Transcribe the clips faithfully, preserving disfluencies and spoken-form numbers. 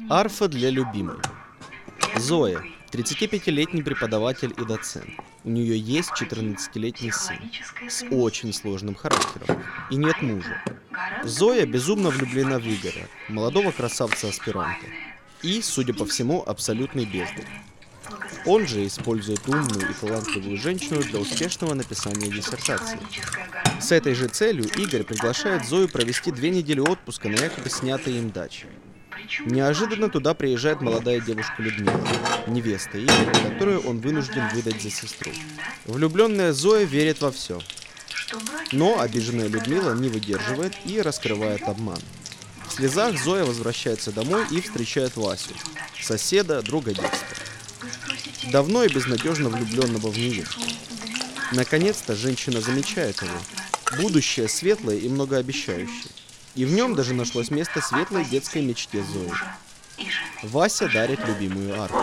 Арфа для любимой. Зоя, тридцатипятилетний преподаватель и доцент. У нее есть четырнадцатилетний сын с очень сложным характером и нет мужа. Зоя безумно влюблена в Игоря, молодого красавца-аспиранта, и, судя по всему, абсолютный бездарь. Он же использует умную и талантливую женщину для успешного написания диссертации. С этой же целью Игорь приглашает Зою провести две недели отпуска на якобы снятой им даче. Неожиданно туда приезжает молодая девушка Людмила, невеста Игоря, которую он вынужден выдать за сестру. Влюбленная Зоя верит во все. Но обиженная Людмила не выдерживает и раскрывает обман. В слезах Зоя возвращается домой и встречает Васю, соседа, друга детства. Давно и безнадежно влюбленного в нее. Наконец-то женщина замечает его. Будущее светлое и многообещающее. И в нем даже нашлось место светлой детской мечте Зои. Вася дарит любимую арфу.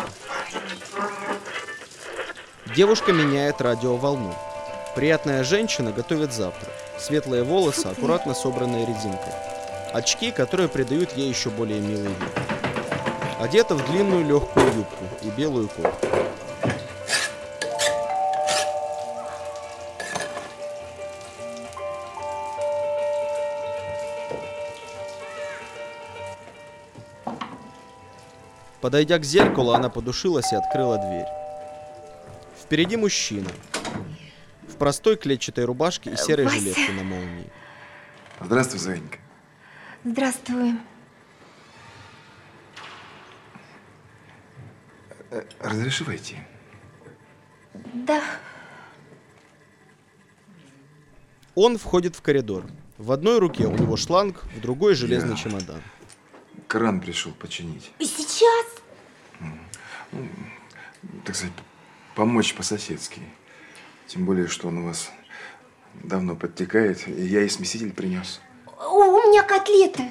Девушка меняет радиоволну. Приятная женщина готовит завтрак. Светлые волосы, аккуратно собранные резинкой. Очки, которые придают ей еще более милый вид. Одета в длинную легкую юбку и белую кофту. Подойдя к зеркалу, она подушилась и открыла дверь. Впереди мужчина. В простой клетчатой рубашке и серой Вася. жилетке на молнии. Здравствуй, Зоенька. Здравствуй. Разреши войти? Да. Он входит в коридор. В одной руке у него шланг, в другой железный Я... чемодан. Кран пришел починить. И сейчас? Ну, так сказать, помочь по-соседски. Тем более, что он у вас давно подтекает, и я и смеситель принес. У, у меня котлеты.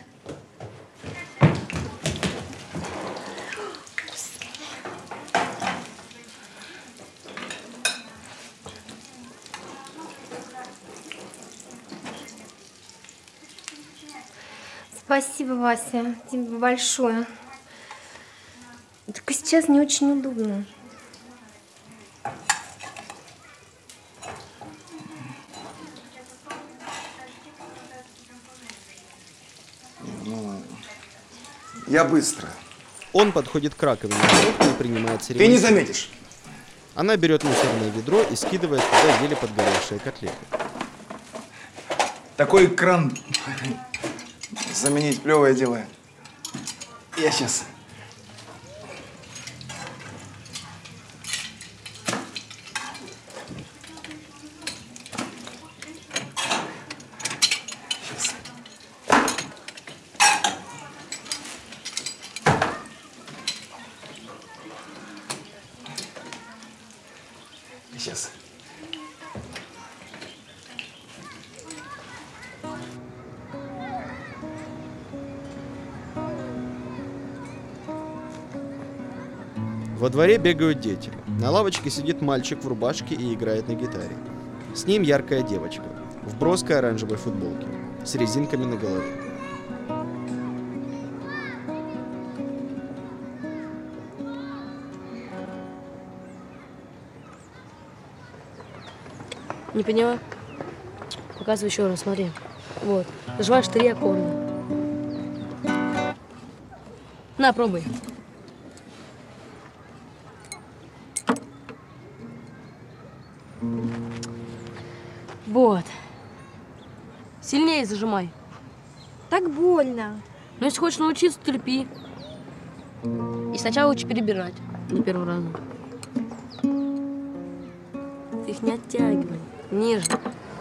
Спасибо, Вася, тебе большое. Только сейчас не очень удобно. Ну, я быстро. Он подходит к раковине кухни и принимает Ты церемонию. не заметишь. Она берет мусорное ведро и скидывает туда еле подгоревшие котлеты. Такой кран заменить плевое дело. Я сейчас. Сейчас. Сейчас. Во дворе бегают дети. На лавочке сидит мальчик в рубашке и играет на гитаре. С ним яркая девочка в броской оранжевой футболке с резинками на голове. Не поняла? Показывай еще раз, смотри. Вот. Нажимаешь три аккорда. На, пробуй. Вот. Сильнее зажимай. Так больно. Ну, если хочешь научиться, терпи. И сначала учи перебирать. Не первого раза. Ты их не оттягивай. Нежно.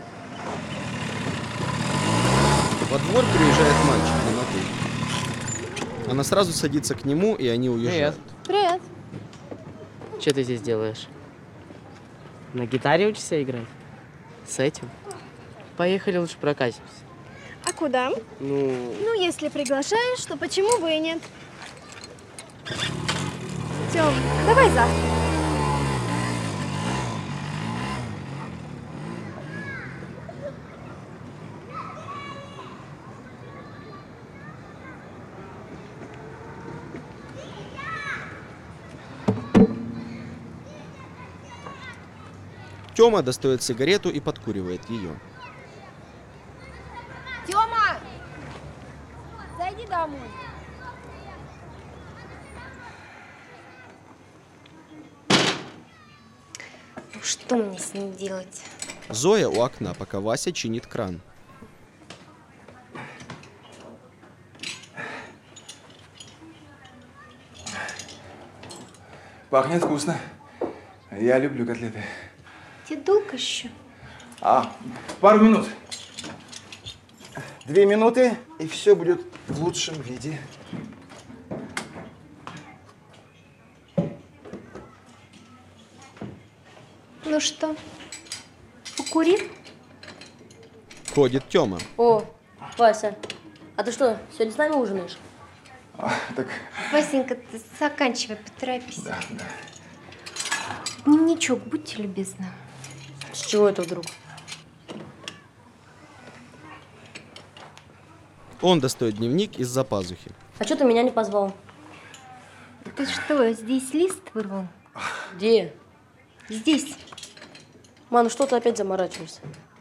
Во двор приезжает мальчик на мотыге. Она сразу садится к нему, и они уезжают. Привет. Что ты здесь делаешь? На гитаре учишься играть? С этим? Поехали лучше прокатимся. А куда? Ну, Ну, если приглашаешь, то почему бы и нет? Тём, давай завтра. Тёма достает сигарету и подкуривает ее. Тёма! Зайди домой. Ну что мне с ним делать? Зоя у окна, пока Вася чинит кран. Пахнет вкусно. Я люблю котлеты. Тебе долго еще? А, пару минут. Две минуты, и все будет в лучшем виде. Ну что, покурил? Ходит Тёма. О, Вася, а ты что, сегодня с нами ужинаешь? А, так, Васенька, ты заканчивай, поторопись. да, да. Дневничок, будьте любезны. С чего это вдруг? Он достает дневник из-за пазухи. А что ты меня не позвал? Ты что, здесь лист вырвал? Где? Здесь. Ман, ну что ты опять заморачиваешься?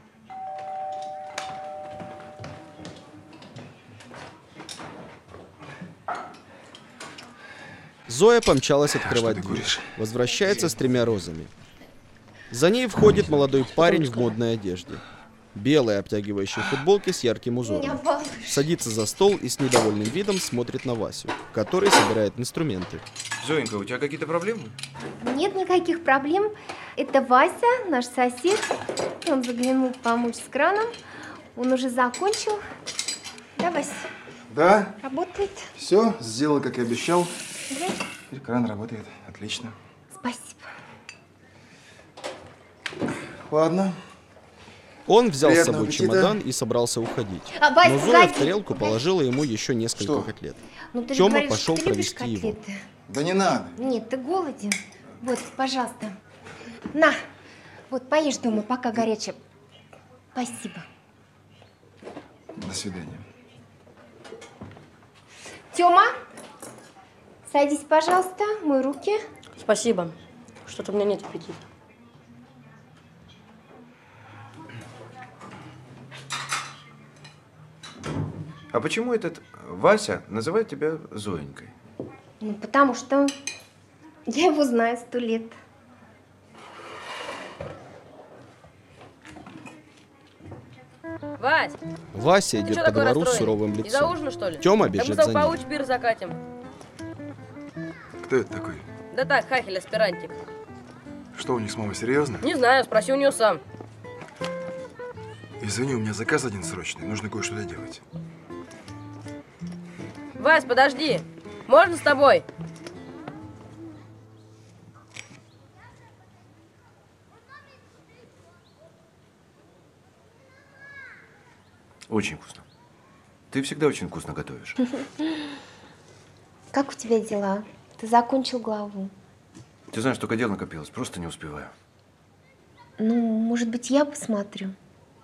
Зоя помчалась открывать что ты дверь. куришь? Возвращается с тремя розами. За ней входит молодой парень в модной одежде. Белой обтягивающей футболке с ярким Меня узором. балуешь. Садится за стол и с недовольным видом смотрит на Васю, который собирает инструменты. Зоенька, у тебя какие-то проблемы? Нет никаких проблем. Это Вася, наш сосед. Он заглянул помочь с краном. Он уже закончил. Да, Вася? Да, Работает? все, сделал, как и обещал. Да? Теперь кран работает. Отлично. Спасибо. Ладно. Он взял с Приятного собой аппетита. чемодан и собрался уходить. А, Вась, Но Зоя в погоди, тарелку погоди. положила ему еще несколько Что? котлет. Ну, ты же Тёма говоришь, пошел что ты любишь провести его. котлеты. Да не надо. Нет, ты голоден. Вот, пожалуйста. На. Вот, поешь дома, пока горячее. Спасибо. До свидания. Тёма, садись, пожалуйста, мой руки. Спасибо. Что-то у меня нет аппетита. А почему этот Вася называет тебя Зоенькой? Ну, потому что я его знаю сто лет. Вась, Вася ты идет что по такой двору с расстроенный? суровым Из-за лицом. ужина, что ли? Тёма Так мы бежит с тобой за по ним. учпир закатим. Кто это такой? Да так, хахель, аспирантик. Что у них с мамой, серьезно? Не знаю, спроси у нее сам. Извини, у меня заказ один срочный. Нужно кое-что доделать. Вась, подожди. Можно с тобой? Очень вкусно. Ты всегда очень вкусно готовишь. Как у тебя дела? Ты закончил главу. Ты знаешь, только дел накопилось, просто не успеваю. Ну, может быть, я посмотрю.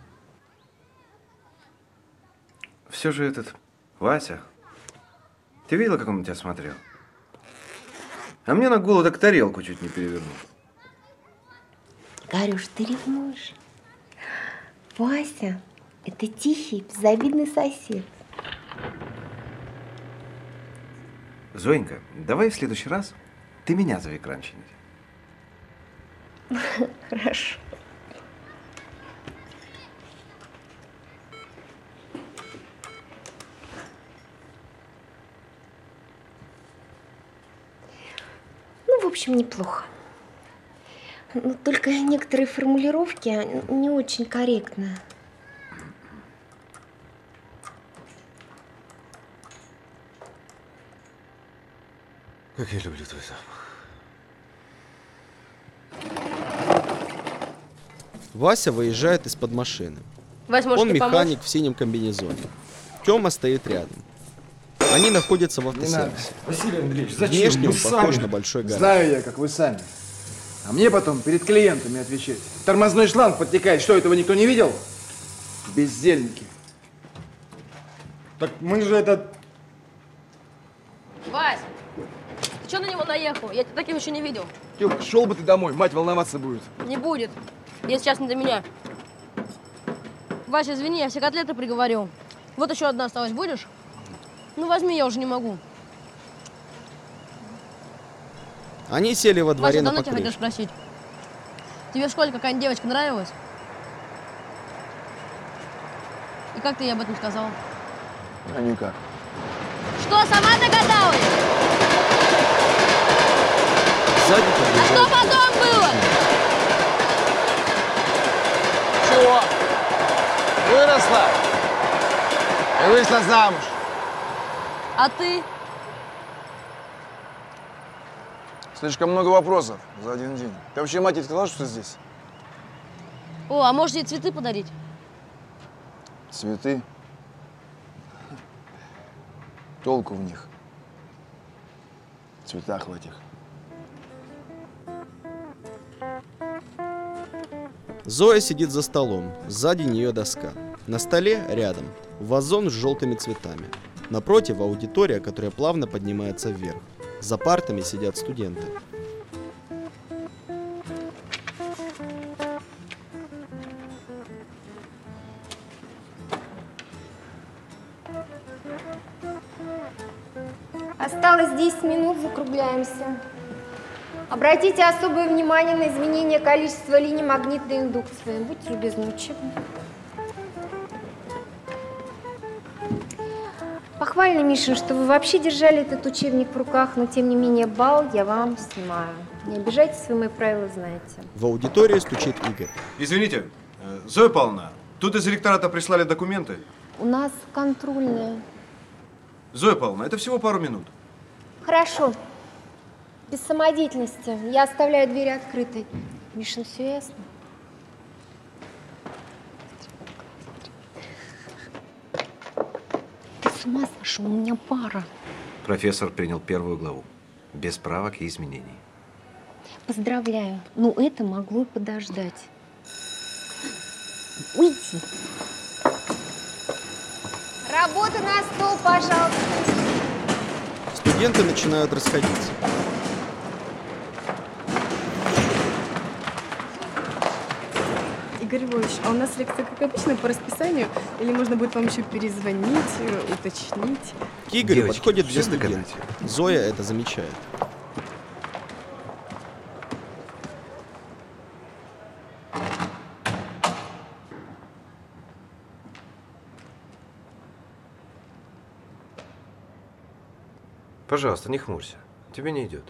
Все же этот Вася. Ты видела, как он на тебя смотрел? А мне на голову так тарелку чуть не перевернул. Гарюш, ты ревнуешь. Вася – это тихий, безобидный сосед. Зоенька, давай в следующий раз ты меня зови кран чинить. Хорошо. Ну, в общем, неплохо. Но только некоторые формулировки не очень корректны. Как я люблю твой запах. Вася выезжает из-под машины. Вась, может, Он ты поможешь? механик в синем комбинезоне. Тёма стоит рядом. Они находятся в Не надо. автосервисе. Василий Андреевич, Внешне Вы он похож сами. на большой гараж. Знаю я, как вы сами. А мне потом перед клиентами отвечать. Тормозной шланг подтекает. Что, этого никто не видел? Бездельники. Так мы же это... Вась, ты что на него наехал? Я тебя таким еще не видел. Юлка, шел бы ты домой, мать волноваться будет. Не будет. Если сейчас не до меня. Вася, извини, я все котлеты приговорил. Вот еще одна осталась. Будешь? Ну, возьми, я уже не могу. Они сели во дворе Вася, на давно тебя хотел покрышке. спросить. Тебе в школе какая-нибудь девочка нравилась? И как ты ей об этом сказал? А никак. Что, сама догадалась? Сзади А подбежал. что потом было? Чего? Выросла и вышла замуж. А ты? Слишком много вопросов за один день. Ты вообще матери сказала, что ты здесь? О, а может ей цветы подарить? Цветы. Толку в них. В цветах в этих. Зоя сидит за столом, сзади нее доска. На столе, рядом, вазон с желтыми цветами. Напротив аудитория, которая плавно поднимается вверх. За партами сидят студенты. Осталось десять минут, закругляемся. Обратите особое внимание на изменение количества линий магнитной индукции. Будьте любезны, учебник. Похвально, Миша, что вы вообще держали этот учебник в руках, но тем не менее балл я вам снимаю. Не обижайтесь, вы мои правила знаете. В аудитории стучит Игорь. Извините, э, Зоя Павловна, тут из ректората прислали документы. У нас контрольная. Зоя Павловна, это всего пару минут. Хорошо. Без самодеятельности. Я оставляю двери открытой. Миша, все ясно? Ты с ума сошел? У меня пара. Профессор принял первую главу. Без правок и изменений. Поздравляю. Ну, это могло и подождать. Уйди. Работа на стол, пожалуйста. Студенты начинают расходиться. Игорь Львович, а у нас лекция, как обычно, по расписанию? Или можно будет вам еще перезвонить, э, уточнить? К Игорю Девочки, подходят две всё догадайте. студентки. Зоя это замечает. Пожалуйста, не хмурься. Тебе не идет.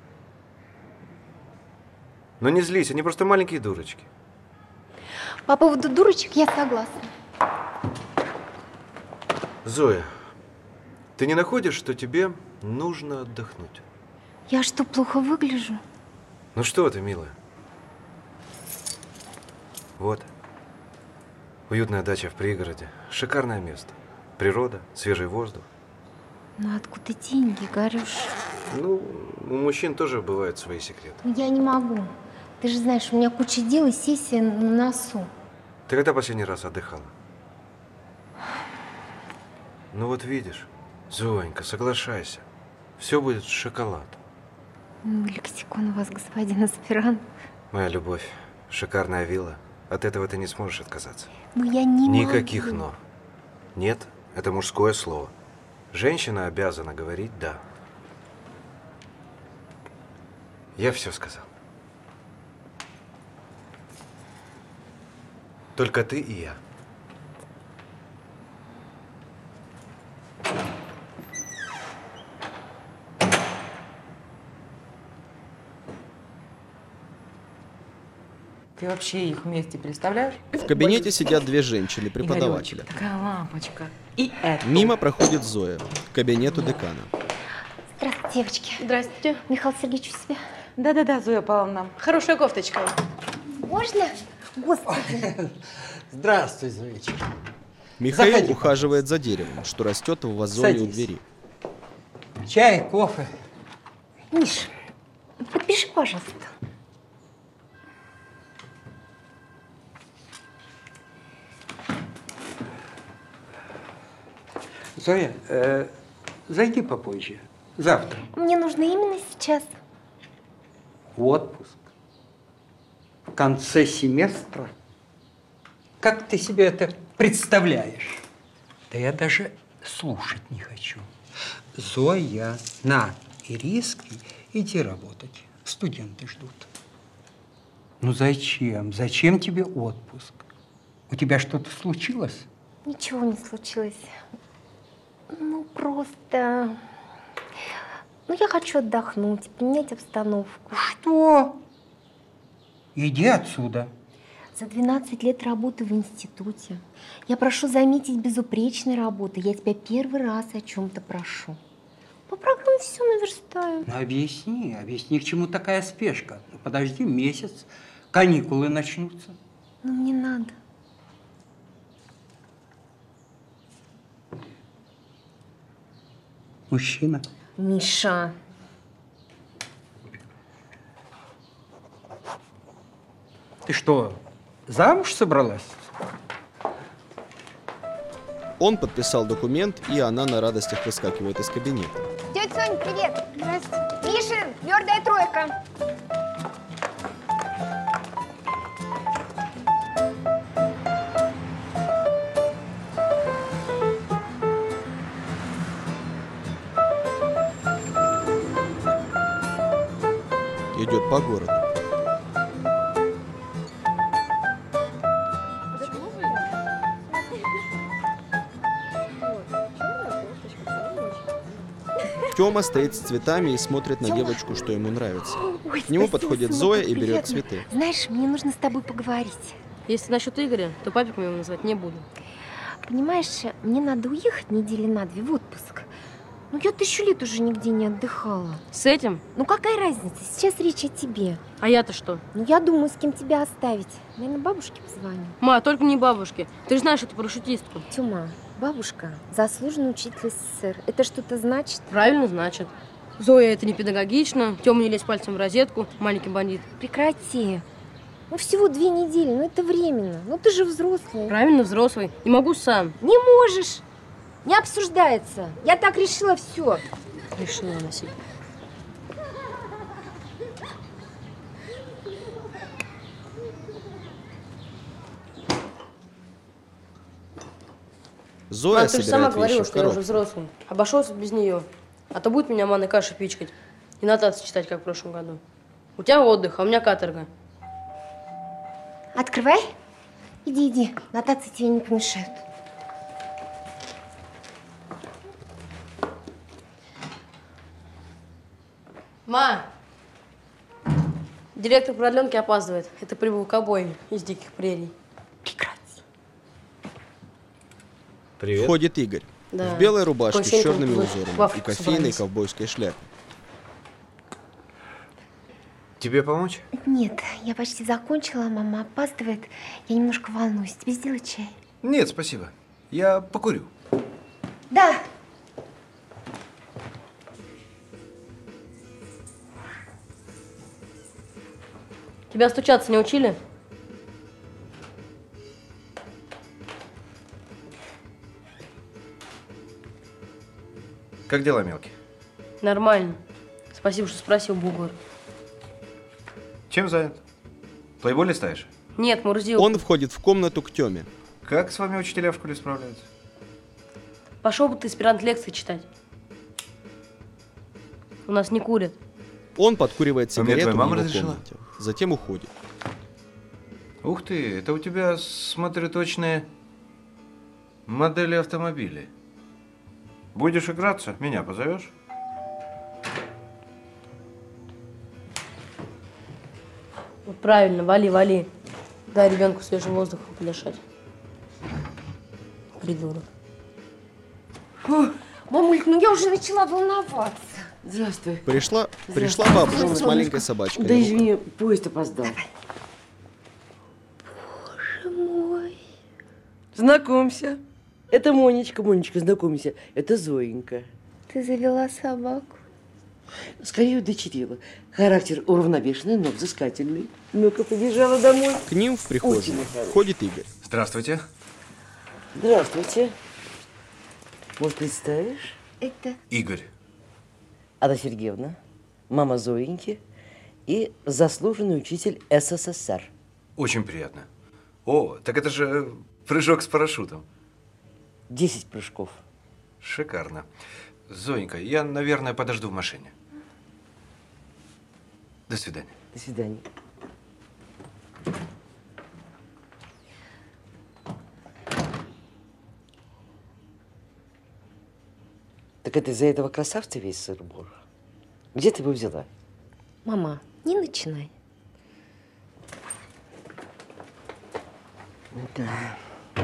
Но не злись, они просто маленькие дурочки. По поводу дурочек я согласна. Зоя, ты не находишь, что тебе нужно отдохнуть? Я что, плохо выгляжу? Ну что ты, милая? Вот. Уютная дача в пригороде. Шикарное место. Природа, свежий воздух. Ну откуда деньги, Гарюш? Ну, у мужчин тоже бывают свои секреты. Ну, я не могу. Ты же знаешь, у меня куча дел и сессия на носу. Ты когда последний раз отдыхала? Ну вот видишь, Зоенька, соглашайся. Все будет шоколад. Ну, лексикон у вас, господин аспирант. Моя любовь, шикарная вилла. От этого ты не сможешь отказаться. Ну я не Никаких могу. «но». Нет, это мужское слово. Женщина обязана говорить «да». Я все сказал. Только ты и я. Ты вообще их вместе представляешь? В кабинете сидят две женщины-преподавателя. Игорёчек, такая лампочка. И это. Мимо проходит Зоя к кабинету декана. Здравствуйте, девочки. Здрасте. Михаил Сергеевич у себя? Да-да-да, Зоя Павловна. Хорошая кофточка. Можно? Господи. Здравствуй, Зоечка. Михаил Заходи, ухаживает за деревом, что растет в вазоне у Садись. двери. Чай, кофе. Миш, подпиши, пожалуйста. Зоя, э, зайди попозже. Завтра. Мне нужно именно сейчас. Отпуск? В конце семестра? Как ты себе это представляешь? Да я даже слушать не хочу. Зоя, на, Ириски, иди работать. Студенты ждут. Ну зачем? Зачем тебе отпуск? У тебя что-то случилось? Ничего не случилось. Ну, просто... Ну, я хочу отдохнуть, поменять обстановку. Что? Иди отсюда. За двенадцать лет работы в институте я прошу заметить безупречной работы. Я тебя первый раз о чем-то прошу. По программе все наверстаю. Ну, объясни, объясни, к чему такая спешка. Ну, подожди месяц, каникулы начнутся. Ну, мне надо. Мужчина. Миша. Ты что, замуж собралась? Он подписал документ, и она на радостях выскакивает из кабинета. Тетя Соня, привет. Здравствуйте. Мишин, твердая тройка. Идет по городу. Тёма стоит с цветами и смотрит на девочку, что ему нравится. Ой, К нему спасибо, подходит сынок, Зоя как и берет приятно. цветы. Знаешь, мне нужно с тобой поговорить. Если насчет Игоря, то папик моего называть не буду. Понимаешь, мне надо уехать недели на две в отпуск. Ну, я тысячу лет уже нигде не отдыхала. С этим? Ну, какая разница? Сейчас речь о тебе. А я-то что? Ну, я думаю, с кем тебя оставить. Наверное, бабушке позвоню. Ма, только не бабушке. Ты же знаешь, что ты парашютистка. Тёма, бабушка заслуженный учитель СССР. Это что-то значит? Правильно, значит. Зоя, это не педагогично. Тёма, не лезь пальцем в розетку. Маленький бандит. Прекрати. Ну, всего две недели, ну это временно. Ну, ты же взрослый. Правильно, взрослый. И могу сам. Не можешь. Не обсуждается. Я так решила, все. Решила носить. Зоя Мам, ты же сама собирает говорила, вещи в что я уже коробку. взрослый. Обошелся без нее. А то будет меня манной кашей пичкать. И нотации читать, как в прошлом году. У тебя отдых, а у меня каторга. Открывай. Иди, иди. Нотации тебе не помешают. Ма! Директор продленки опаздывает. Это прибыл ковбой из диких прерий. Прекрати. Привет. Входит Игорь. Да. В белой рубашке Такое с черными ощущение, узорами в Африку и кофейной собрались. ковбойской шляпе. Тебе помочь? Нет, я почти закончила, мама опаздывает. Я немножко волнуюсь. Тебе сделать чай? Нет, спасибо. Я покурю. Да. Тебя стучаться не учили? Как дела, мелкий? Нормально. Спасибо, что спросил, бугор. Чем занят? Плейбой листаешь? Нет, Мурзил. Он входит в комнату к Тёме. Как с вами учителя в школе справляются? Пошел бы ты аспирант лекции читать. У нас не курят. Он подкуривает А мне сигарету твоя в мама его разрешила? комнате. Затем уходит. Ух ты, это у тебя, смотрю, точные модели автомобилей. Будешь играться, меня позовешь? Вот правильно, вали, вали. Дай ребенку свежим воздухом подышать. Придурок. Фу, мамулька, ну я уже начала волноваться. Здравствуй. Пришла, пришла Здравствуй. бабушка с Солнышко. маленькой собачкой. Да на извини, поезд опоздал. Боже мой. Знакомься. Это Монечка. Монечка, знакомься. Это Зоенька. Ты завела собаку? Скорее удочерила. Характер уравновешенный, но взыскательный. Ну-ка, побежала домой. К ним в прихожую Очень хорошо. входит Игорь. Здравствуйте. Здравствуйте. Может, представишь? Это... Игорь. Анна Сергеевна, мама Зоеньки и заслуженный учитель СССР. Очень приятно. О, так это же прыжок с парашютом. Десять прыжков. Шикарно. Зоенька, я, наверное, подожду в машине. До свидания. До свидания. Так это из-за этого красавца весь сыр-бор? Где ты его взяла? Мама, не начинай. Да.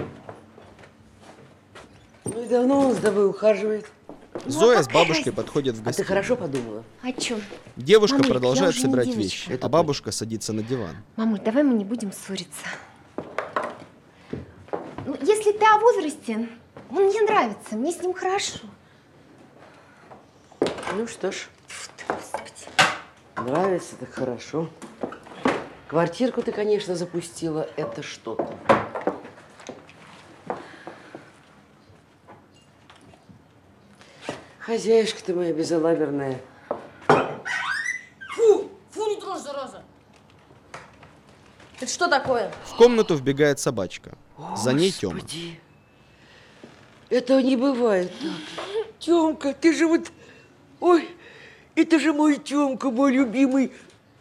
Ну и давно он с тобой ухаживает? Зоя с бабушкой подходят в А ты гостиную. хорошо подумала? О чем? Девушка Мамуль, я продолжает уже не собирать девочка. вещи, Это а бабушка садится на диван. Мамуль, давай мы не будем ссориться. Ну, если ты о возрасте, он мне нравится, мне с ним хорошо. Ну что ж, нравится, так хорошо. Квартирку ты, конечно, запустила, это что-то. Хозяюшка ты моя безалаберная. Фу! Фу, не трожь, зараза! Это что такое? В комнату вбегает собачка. За ней Тёма. Господи, этого не бывает так. Тёмка, ты же вот... Ой, это же мой Тёмка, мой любимый.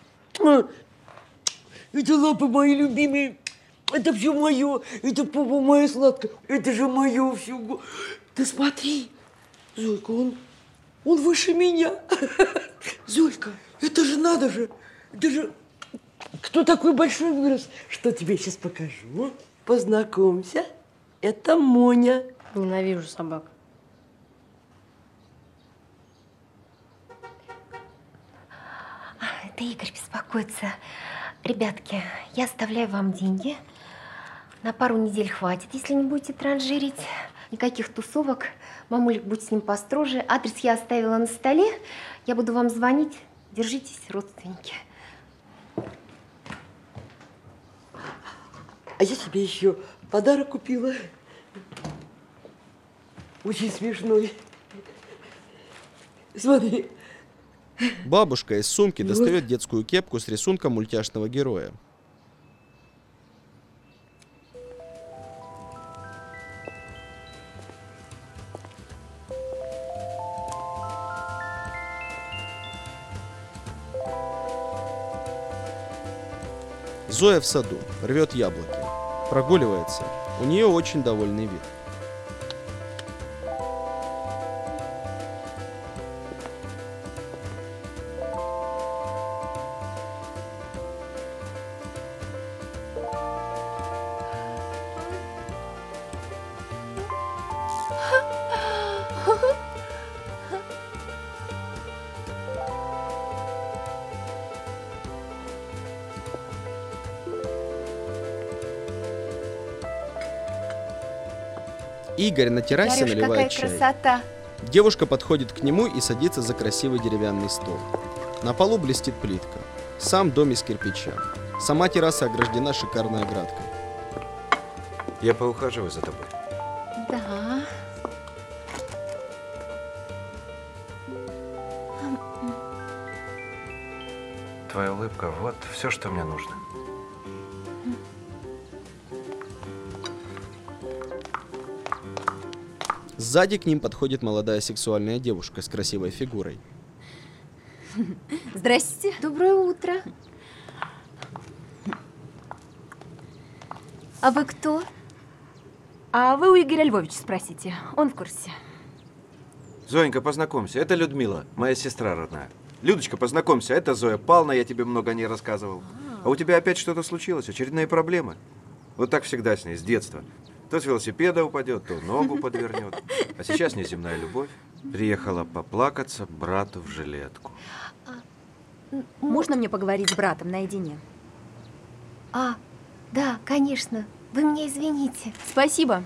Это лапы мои любимые. Это все мое. Это попа моя сладкая. Это же мое все. Ты смотри. Зойка, он, он выше меня. Зойка, это же надо же. Это же... Кто такой большой вырос? Что тебе сейчас покажу? Познакомься. Это Моня. Ненавижу собак. Это Игорь беспокоится. Ребятки, я оставляю вам деньги. На пару недель хватит, если не будете транжирить. Никаких тусовок. Мамулик, будь с ним построже. Адрес я оставила на столе. Я буду вам звонить. Держитесь, родственники. А я тебе еще подарок купила. Очень смешной. Смотри. Бабушка из сумки достает детскую кепку с рисунком мультяшного героя. Зоя в саду, рвет яблоки. Прогуливается. У нее очень довольный вид. Игорь на террасе Ярюш, наливает какая чай. красота. Девушка подходит к нему и садится за красивый деревянный стол. На полу блестит плитка. Сам дом из кирпича. Сама терраса ограждена шикарной оградкой. Я поухаживаю за тобой. Да. Твоя улыбка, вот все, что мне нужно. Сзади к ним подходит молодая сексуальная девушка с красивой фигурой. Здрасте. Доброе утро. А вы кто? А вы у Игоря Львовича спросите, он в курсе. Зоенька, познакомься, это Людмила, моя сестра родная. Людочка, познакомься, это Зоя Павловна, я тебе много о ней рассказывал. А у тебя опять что-то случилось, очередные проблемы. Вот так всегда с ней, с детства. То с велосипеда упадет, то ногу подвернет. А сейчас неземная любовь. Приехала поплакаться брату в жилетку. Можно мне поговорить с братом наедине? А, да, конечно. Вы меня извините. Спасибо.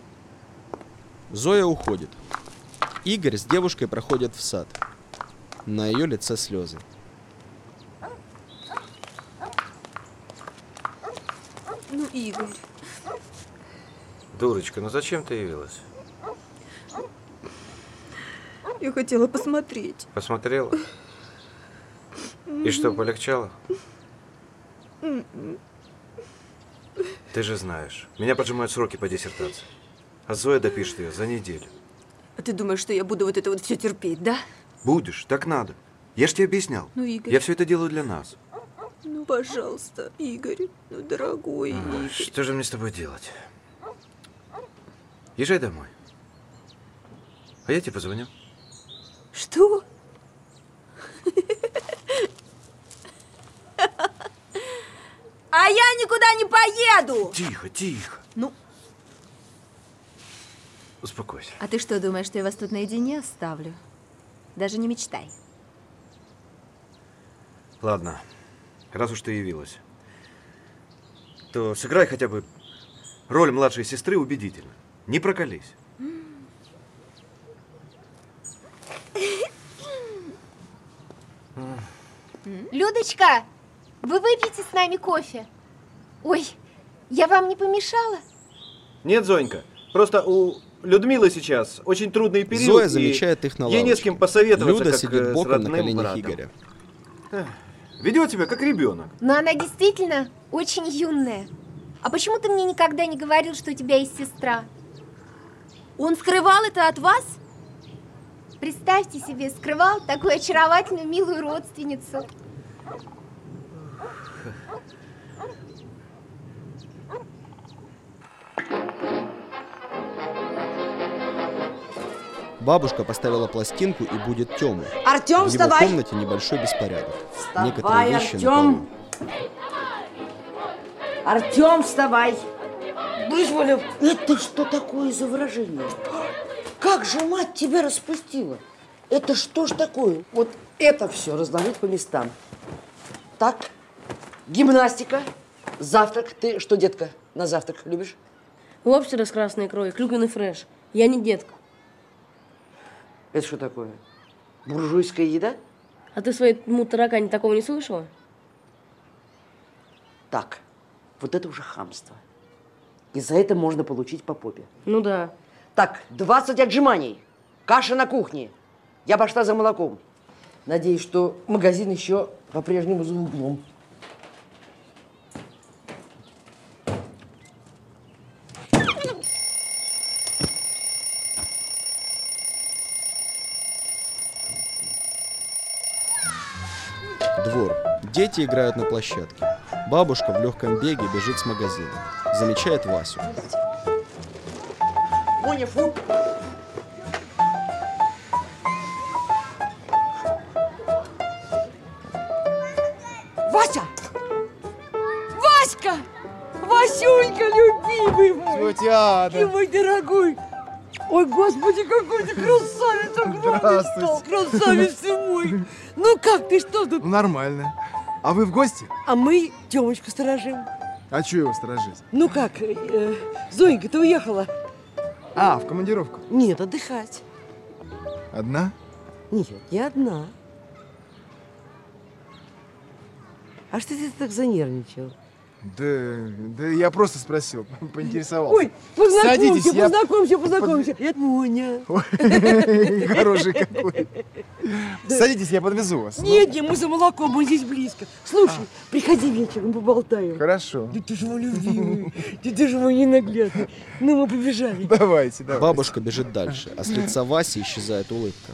Зоя уходит. Игорь с девушкой проходят в сад. На ее лице слезы. Ну, Игорь. Дурочка, ну зачем ты явилась? Я хотела посмотреть. Посмотрела? И что, полегчало? Ты же знаешь, меня поджимают сроки по диссертации. А Зоя допишет ее за неделю. А ты думаешь, что я буду вот это вот все терпеть, да? Будешь, так надо. Я ж тебе объяснял. Ну, Игорь. Я все это делаю для нас. Ну, пожалуйста, Игорь. Ну, дорогой А, Игорь. что же мне с тобой делать? Езжай домой. А я тебе позвоню. Что? А я никуда не поеду! Тихо, тихо. Ну? Успокойся. А ты что, думаешь, что я вас тут наедине оставлю? Даже не мечтай. Ладно, раз уж ты явилась, то сыграй хотя бы роль младшей сестры убедительно. Не проколись. Людочка, вы выпьете с нами кофе? Ой, я вам не помешала? Нет, Зонька, просто у Людмилы сейчас очень трудный период. Зоя замечает их на ей не с лавочке. кем посоветоваться, Люда как сидит с боком на родным коленях братом. Игоря. Ведет себя как ребенок. Но она действительно очень юная. А почему ты мне никогда не говорил, что у тебя есть сестра? Он скрывал это от вас? Представьте себе, скрывал такую очаровательную, милую родственницу. Бабушка поставила пластинку и будет Тему. Артем, В его вставай! комнате небольшой беспорядок. Вставай, Некоторые вещи Артем! на полу. Артем, вставай! Вызвали. Это что такое за выражение? Как же мать тебя распустила? Это что ж такое? Вот это все разложить по местам. Так, гимнастика, завтрак. Ты что, детка, на завтрак любишь? Лобстера с красной икрой, клюквенный фреш. Я не детка. Это что такое? Буржуйская еда? А ты в своему таракане такого не слышала? Так, вот это уже хамство. И за это можно получить по попе. Ну да. Так, двадцать отжиманий. Каша на кухне. Я пошла за молоком. Надеюсь, что магазин еще по-прежнему за углом. Двор. Дети играют на площадке. Бабушка в легком беге бежит с магазина. Замечает Васю. Моня, фу! Вася! Васька! Васюнька, любимый мой! Тетя Ада! Ты мой дорогой! Ой, господи, какой ты красавец! Огромный стал, красавец ты мой! Ну как ты, что тут? Нормально. А вы в гости? А мы Тёмочку сторожим. А чё его сторожить? Ну как, э, Зоенька, ты уехала? А, в командировку? Нет, отдыхать. Одна? Нет, не одна. А что ты так занервничал? Да, да я просто спросил, поинтересовался. Ой, познакомься, Садитесь, я- познакомься, познакомься. Это Моня. Хороший какой. Садитесь, я подвезу вас. Нет, нет, мы за молоком, мы здесь близко. Слушай, приходи вечером, поболтаем. Хорошо. Да ты же мой любимый, да ты же мой ненаглядный. Ну, мы побежали. Давайте, давайте. Бабушка бежит дальше, а с лица Васи исчезает улыбка.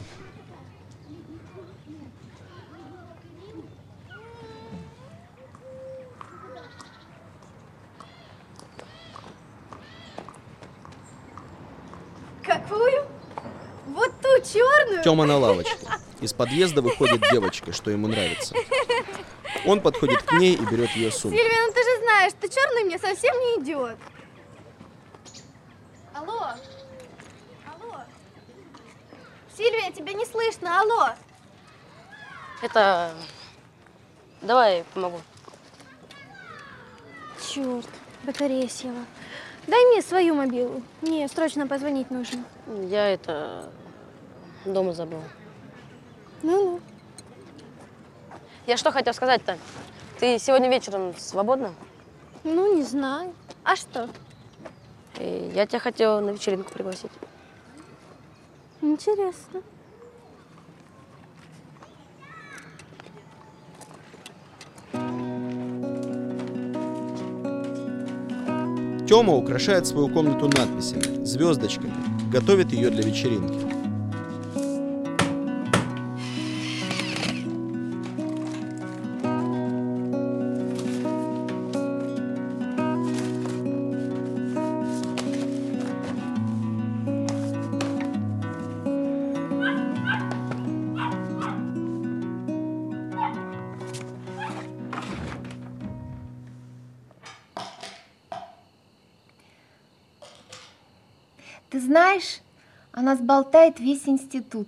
Какую? Вот ту черную? Тёма на лавочке. Из подъезда выходит девочка, что ему нравится. Он подходит к ней и берет ее сумку. Сильвия, ну ты же знаешь, что черный мне совсем не идет. Алло? Алло? Сильвия, тебя не слышно, алло? Это... Давай я помогу. Черт, батарея села. Дай мне свою мобилу. Мне срочно позвонить нужно. Я это... дома забыла. Ну-ну. Я что хотел сказать-то? Ты сегодня вечером свободна? Ну, не знаю. А что? И я тебя хотела на вечеринку пригласить. Интересно. Тёма украшает свою комнату надписями, звездочками, готовит ее для вечеринки. Ты знаешь, о нас болтает весь институт.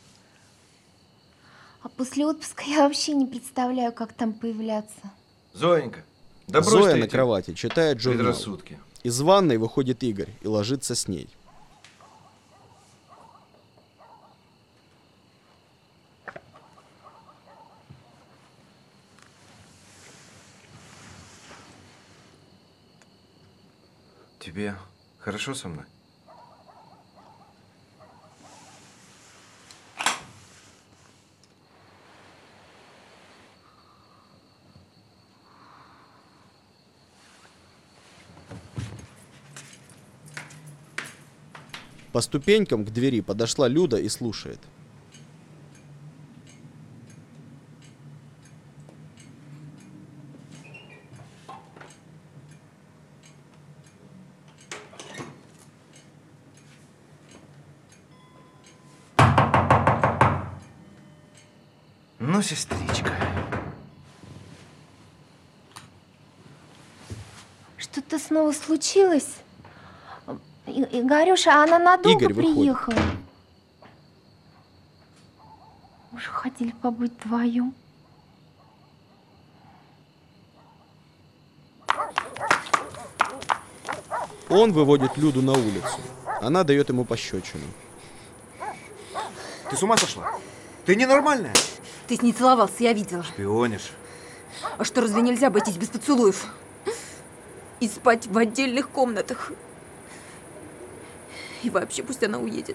А после отпуска я вообще не представляю, как там появляться. Зоенька, да брось Зоя ты на эти кровати читает журнал. предрассудки. Из ванной выходит Игорь и ложится с ней. Тебе хорошо со мной? По ступенькам к двери подошла Люда и слушает. Ну, сестричка. Что-то снова случилось? И- Игорюша, она надолго Игорь выходит. приехала? Мы же хотели побыть вдвоем. Он выводит Люду на улицу. Она дает ему пощечину. Ты с ума сошла? Ты ненормальная? Ты с ней целовался, я видела. Шпионишь. А что, разве нельзя обойтись без поцелуев? И спать в отдельных комнатах. И вообще пусть она уедет.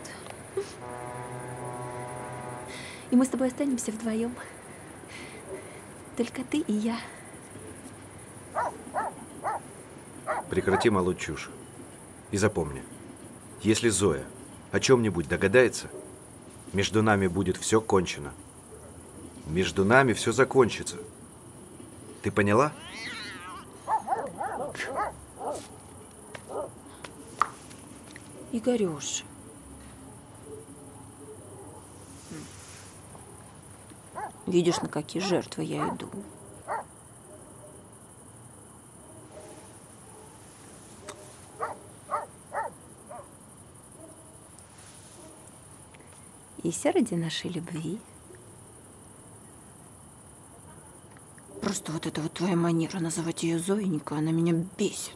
И мы с тобой останемся вдвоем. Только ты и я. Прекрати молоть чушь. И запомни, если Зоя о чем-нибудь догадается, между нами будет все кончено. Между нами все закончится. Ты поняла? Игорёш. Видишь, на какие жертвы я иду. И все ради нашей любви. Просто вот эта вот твоя манера называть ее Зоенька, она меня бесит.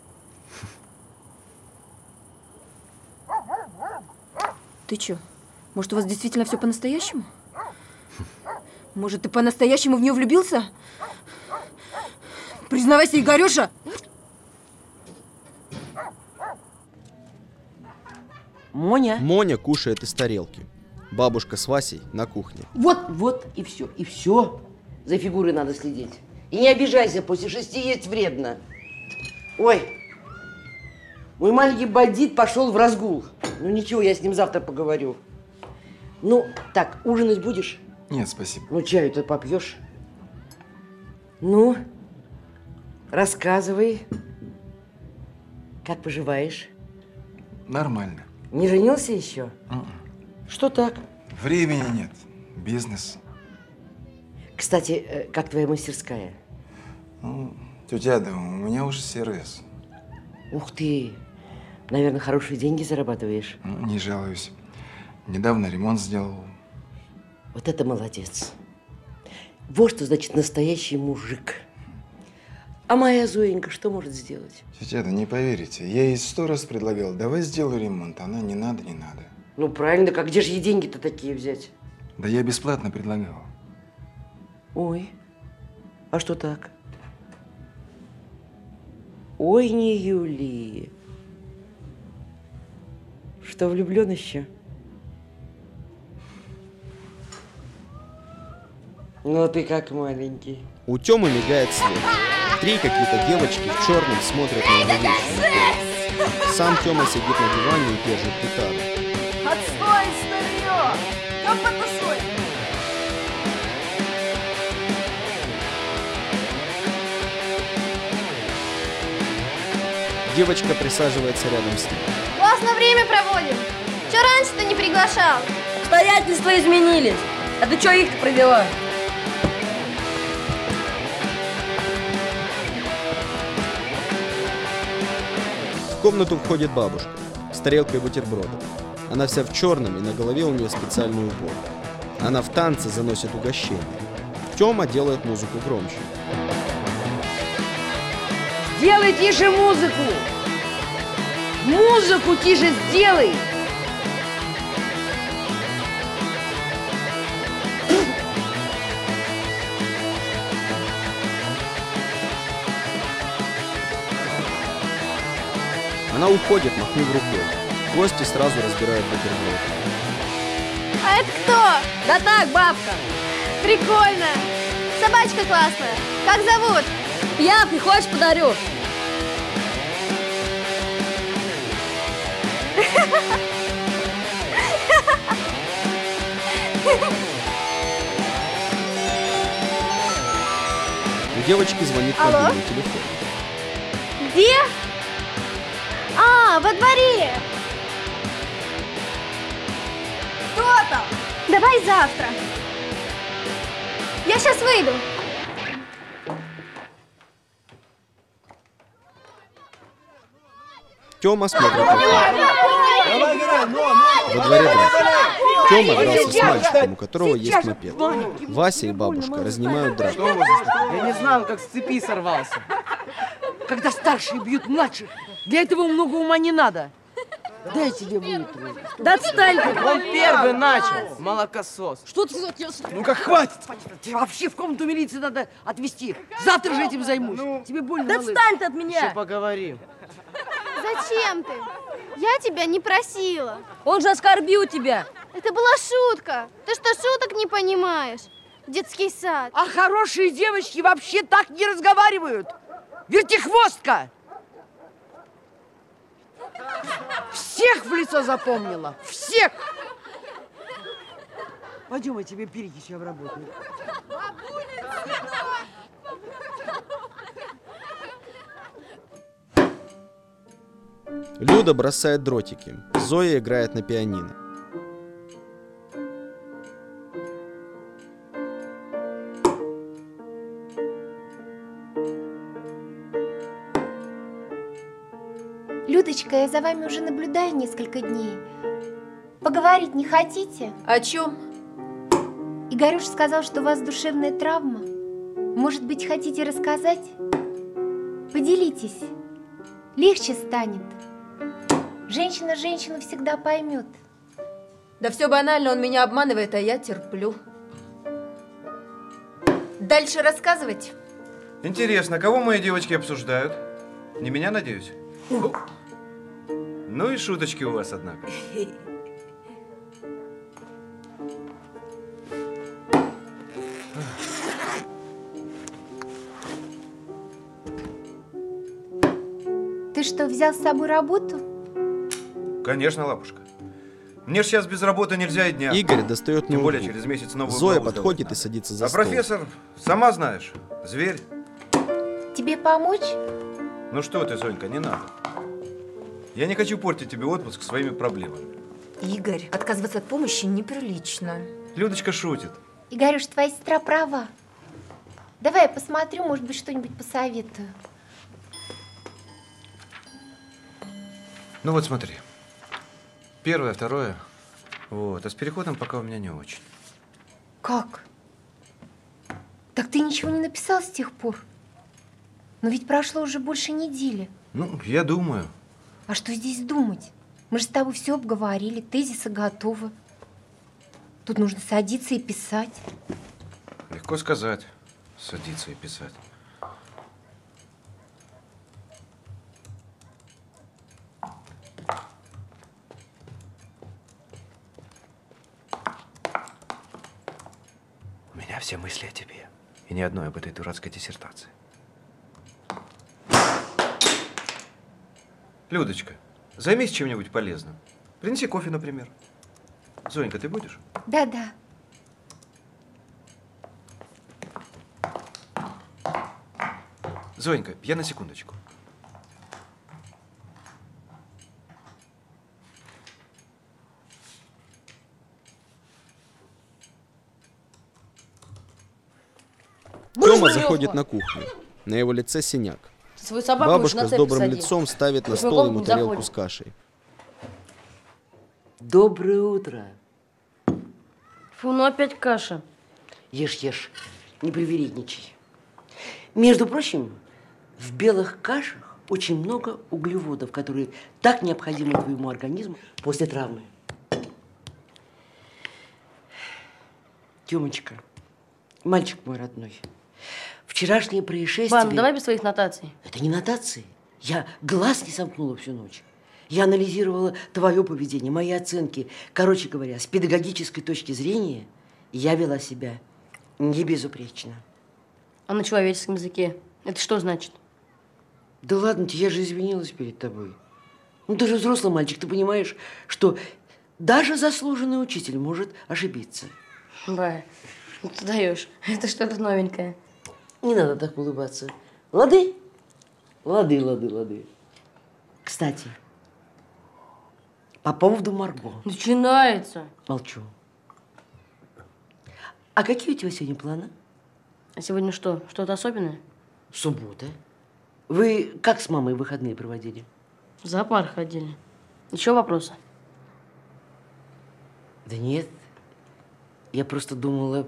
Ты чё? Может, у вас действительно все по-настоящему? Может, ты по-настоящему в нее влюбился? Признавайся, Игорёша! Моня? Моня кушает из тарелки. Бабушка с Васей на кухне. Вот, вот и все, и все. За фигурой надо следить. И не обижайся, после шести есть вредно. Ой, мой маленький бандит пошел в разгул. Ну ничего, я с ним завтра поговорю. Ну, так, ужинать будешь? Нет, спасибо. Ну, чаю-то попьешь. Ну, рассказывай. Как поживаешь? Нормально. Не женился еще? М-м. Что так? Времени нет. Бизнес. Кстати, э, как твоя мастерская? Ну, тетя Ада, у меня уже сервис. Ух ты! Наверное, хорошие деньги зарабатываешь. Ну, не жалуюсь. Недавно ремонт сделал. Вот это молодец. Вот что значит настоящий мужик. А моя Зоенька что может сделать? Тетя Ада, не поверите, я ей сто раз предлагал, давай сделаю ремонт. Она не надо, не надо. Ну правильно, как где же ей деньги-то такие взять? Да я бесплатно предлагал. Ой, а что так? Ой, не Юли. Что, влюблен еще? Ну ты как маленький. У Тёмы мигает свет. Три какие-то девочки в черном смотрят на его вещи. Сам Тёма сидит на диване и держит гитару. Отстой, старье! Там потусуй! Девочка присаживается рядом с ним. Классно время проводим. Чё раньше-то не приглашал? Обстоятельства изменились. А ты чё их-то провела? В комнату входит бабушка с тарелкой бутербродов. Она вся в черном, и на голове у нее специальный убор. Она в танце заносит угощение. Тёма делает музыку громче. Делай тише музыку! Музыку тише сделай! Она уходит, махнув рукой. Гости сразу разбирают бутерброд. А это кто? Да так, бабка. Прикольно. Собачка классная. Как зовут? Пьяный, хочешь, подарю? У девочки звонит Алло? мобильный телефон. Где? А, во дворе. Кто там? Давай завтра. Я сейчас выйду. Тёма смотрит на камеру. Во дворе драка. Тёма дрался с мальчиком, у которого есть мопед. Вася и бабушка разнимают драку. Я не знал, как с цепи сорвался. Когда старшие бьют младших, для этого много ума не надо. Дай тебе выпью. Да отстань ты. Он первый начал, молокосос. Что ты затес? Ну-ка, хватит! Тебе вообще в комнату милиции надо отвезти. Завтра же этим займусь. Тебе больно, Да малыш. отстань ты от меня. Еще поговорим. Зачем ты? Я тебя не просила. Он же оскорбил тебя. Это была шутка. Ты что, шуток не понимаешь? Детский сад. А хорошие девочки вообще так не разговаривают. Вертихвостка! Всех в лицо запомнила. Всех! Пойдем, я тебе перекись обработаю. Люда бросает дротики. Зоя играет на пианино. Людочка, я за вами уже наблюдаю несколько дней. Поговорить не хотите? О чем? Игорюш сказал, что у вас душевная травма. Может быть, хотите рассказать? Поделитесь. Легче станет. Женщина женщину всегда поймет. Да все банально, он меня обманывает, а я терплю. Дальше рассказывать? Интересно, кого мои девочки обсуждают? Не меня, надеюсь? Ну и шуточки у вас, однако. Ты что, взял с собой работу? Конечно, лапушка. Мне ж сейчас без работы нельзя и дня. Игорь достает Тем более ноутбук. через месяц новую Зоя главу подходит сдавать и садится за А стол. профессор, сама знаешь, зверь. Тебе помочь? Ну что ты, Зонька, не надо. Я не хочу портить тебе отпуск своими проблемами. Игорь, отказываться от помощи неприлично. Людочка шутит. Игорюш, твоя сестра права. Давай я посмотрю, может быть, что-нибудь посоветую. Ну вот смотри. Первое, второе. Вот. А с переходом пока у меня не очень. Как? Так ты ничего не написал с тех пор? Но ведь прошло уже больше недели. Ну, я думаю. А что здесь думать? Мы же с тобой все обговорили, тезисы готовы. Тут нужно садиться и писать. Легко сказать. Садиться и писать. У меня все мысли о тебе. И ни одной об этой дурацкой диссертации. Людочка, займись чем-нибудь полезным. Принеси кофе, например. Зонька, ты будешь? Да-да. Зонька, я на секундочку. Тёма заходит на кухню. На его лице синяк. Свою собаку Бабушка на с цепь добрым посади. лицом ставит на В свою стол комнату ему не тарелку заходит. с кашей. Доброе утро. Фу, ну опять каша. Ешь, ешь, не привередничай. Между прочим, в белых кашах очень много углеводов, которые так необходимы твоему организму после травмы. Тёмочка, мальчик мой родной, вчерашнее происшествие… Бан, давай без своих нотаций. Это не нотации. Я глаз не сомкнула всю ночь. Я анализировала твое поведение, мои оценки. Короче говоря, с педагогической точки зрения я вела себя не безупречно. А на человеческом языке это что значит? Да ладно тебе, я же извинилась перед тобой. Ну ты же взрослый мальчик, ты понимаешь, что даже заслуженный учитель может ошибиться. Ба, ну ты даешь. Это что-то новенькое. Не надо так улыбаться. Лады? Лады, лады, лады. Кстати, по поводу Марго. Начинается. Молчу. А какие у тебя сегодня планы? А сегодня что? Что-то особенное? Суббота. Вы как с мамой выходные проводили? В зоопарк ходили. Еще вопросы? Да нет. Я просто думала…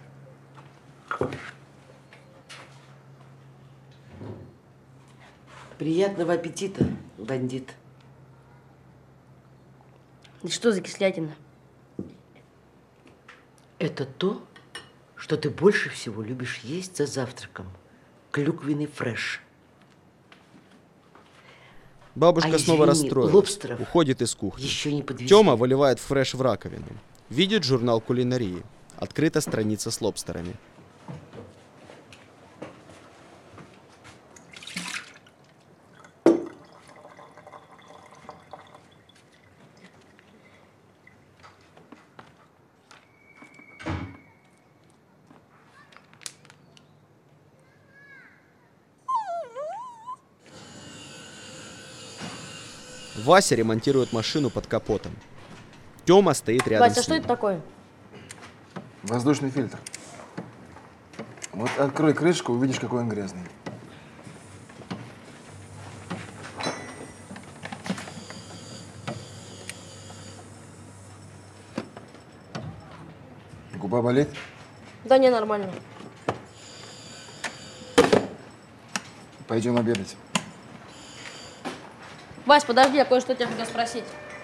Приятного аппетита, бандит. Да что за кислятина? Это то, что ты больше всего любишь есть за завтраком. Клюквенный фреш. Бабушка А снова извини, расстроилась. лобстеров Уходит из кухни. еще не подвезли. Тёма выливает фреш в раковину. Видит журнал кулинарии. Открыта страница с лобстерами. Вася ремонтирует машину под капотом. Тёма стоит рядом Вася, а с что ним. это такое? Воздушный фильтр. Вот открой крышку, увидишь, какой он грязный. Губа болит? Да не, нормально. Пойдем обедать. Вась, подожди, я кое-что тебя хотел спросить.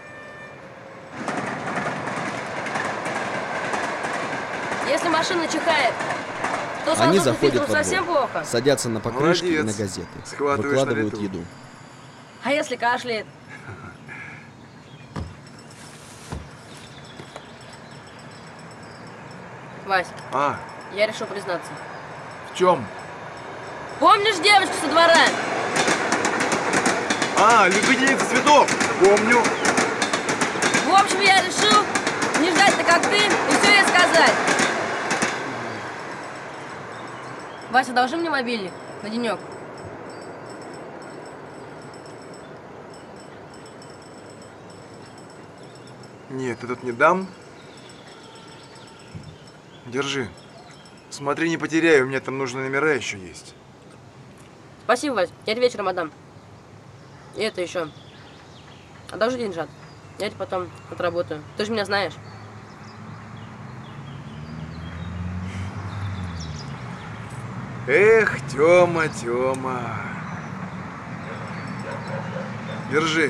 Если машина чихает, то с Они воздушным заходят фильтром во двор, совсем плохо? садятся на покрышки и на Молодец. газеты. Схватываешь Выкладывают на лету. еду. А если кашляет? Вась, А, я решил признаться. в чем? Помнишь девочку со двора? А, любительница цветов! Помню. В общем, я решил не ждать-то как ты и все ей сказать. Вася, одолжи мне мобильник на денек. Нет, этот не дам. Держи. Смотри, не потеряй, у меня там нужные номера еще есть. Спасибо, Вась, я тебе вечером отдам. И это еще. Одолжи деньжат. Я тебе потом отработаю. Ты же меня знаешь. Эх, Тёма, Тёма. Держи.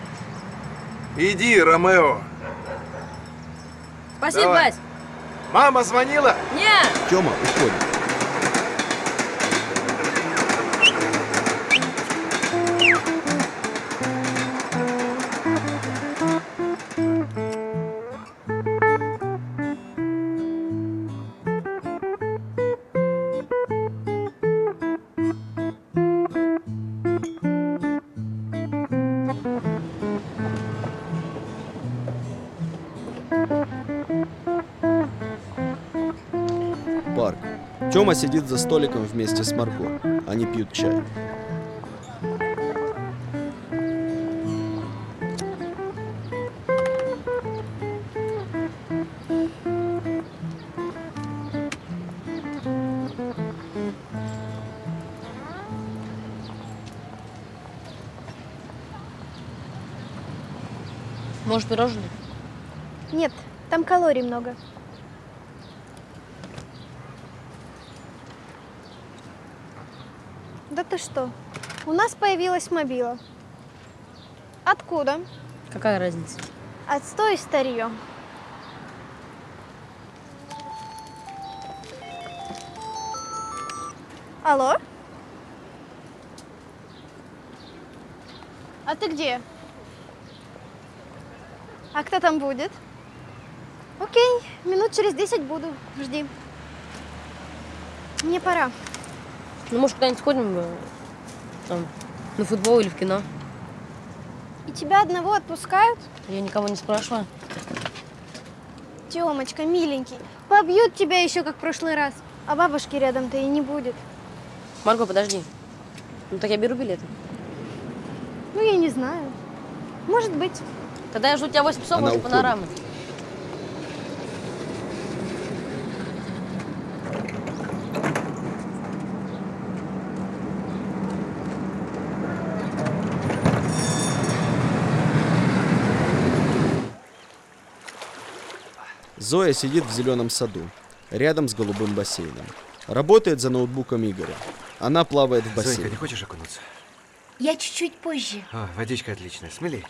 Иди, Ромео. Спасибо, Давай. Вась. Мама звонила? Нет. Тёма уходит. Тёма сидит за столиком вместе с Марго. Они пьют чай. Может, пирожное? Нет, там калорий много. Да ты что? У нас появилась мобила. Откуда? Какая разница? Отстой, старье. Алло? А ты где? А кто там будет? Окей, минут через десять буду. Жди. Мне пора. Ну, может, куда-нибудь сходим э, там, на футбол или в кино? И тебя одного отпускают? Я никого не спрашиваю. Тёмочка, миленький, побьют тебя еще как в прошлый раз. А бабушки рядом-то и не будет. Марго, подожди. Ну, так я беру билеты. Ну, я не знаю. Может быть. Тогда я жду тебя восемь часов возле панорамы. Зоя сидит в зеленом саду, рядом с голубым бассейном. Работает за ноутбуком Игоря. Она плавает в бассейне. Зоенька, не хочешь окунуться? Я чуть-чуть позже. О, водичка отличная. Смелей.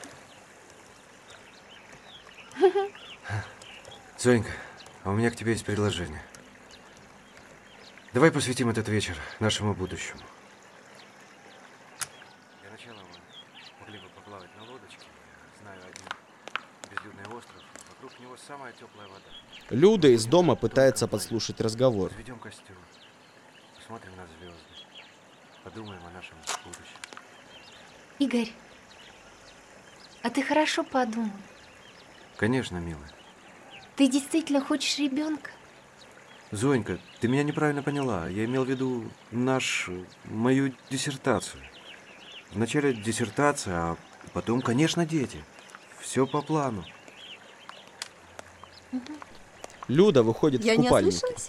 Зоенька, а у меня к тебе есть предложение. Давай посвятим этот вечер нашему будущему. Для начала мы могли бы поплавать на лодочке. Знаю один безлюдный остров. Вокруг него самая теплая вода. Люда из дома пытается подслушать разговор. Разведем костер. Посмотрим на звезды. Подумаем о нашем будущем. Игорь, а ты хорошо подумал. Конечно, милая. Ты действительно хочешь ребенка? Зоенька, ты меня неправильно поняла. Я имел в виду наш, мою диссертацию. Вначале диссертация, а потом, конечно, дети. Все по плану. Люда выходит Я в купальнике. не ослышалась?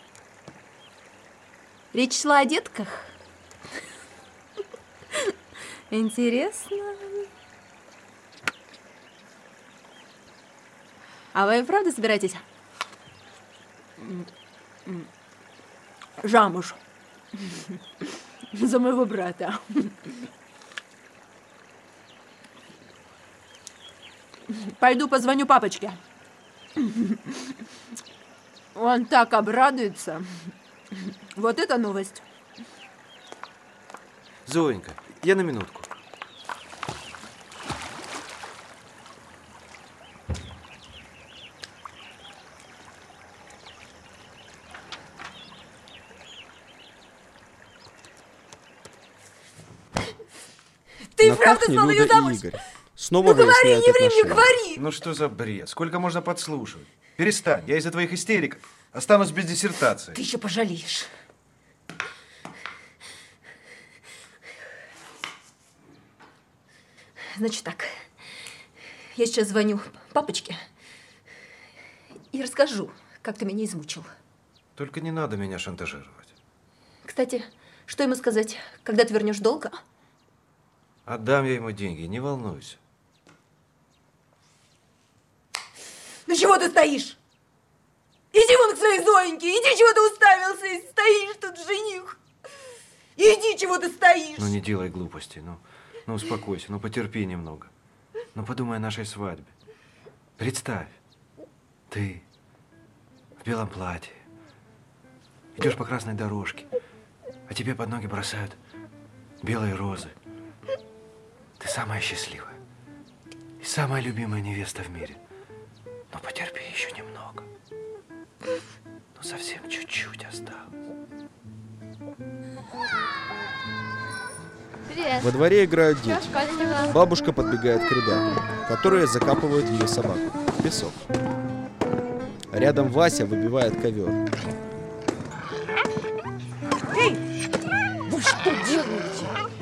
Речь шла о детках? Интересно. А вы правда собираетесь замуж за моего брата? Пойду позвоню папочке. Он так обрадуется. Вот это новость. Зоенька, я на минутку. Ты На правда кухне стал ее Люда замуж? и Игорь. Снова Ну говори, выясняют не ври мне, отношения. говори! Ну что за бред? Сколько можно подслушивать? Перестань, я из-за твоих истерик останусь без диссертации. Ты еще пожалеешь. Значит так, я сейчас звоню папочке и расскажу, как ты меня измучил. Только не надо меня шантажировать. Кстати, что ему сказать, когда ты вернешь долг? а? Отдам я ему деньги, не волнуйся. Ну чего ты стоишь? Иди вон к своей Зоеньке, иди, чего ты уставился и стоишь тут, жених. Иди, чего ты стоишь. Ну не делай глупостей, ну, ну успокойся, ну потерпи немного. Ну подумай о нашей свадьбе. Представь, ты в белом платье, идешь по красной дорожке, а тебе под ноги бросают белые розы. Ты самая счастливая и самая любимая невеста в мире. Но потерпи еще немного. Ну совсем чуть-чуть осталось. Привет. Во дворе играют Чё, дети. в школе дела? Бабушка подбегает к ребятам, которые закапывают ее собаку в песок. Рядом Вася выбивает ковер.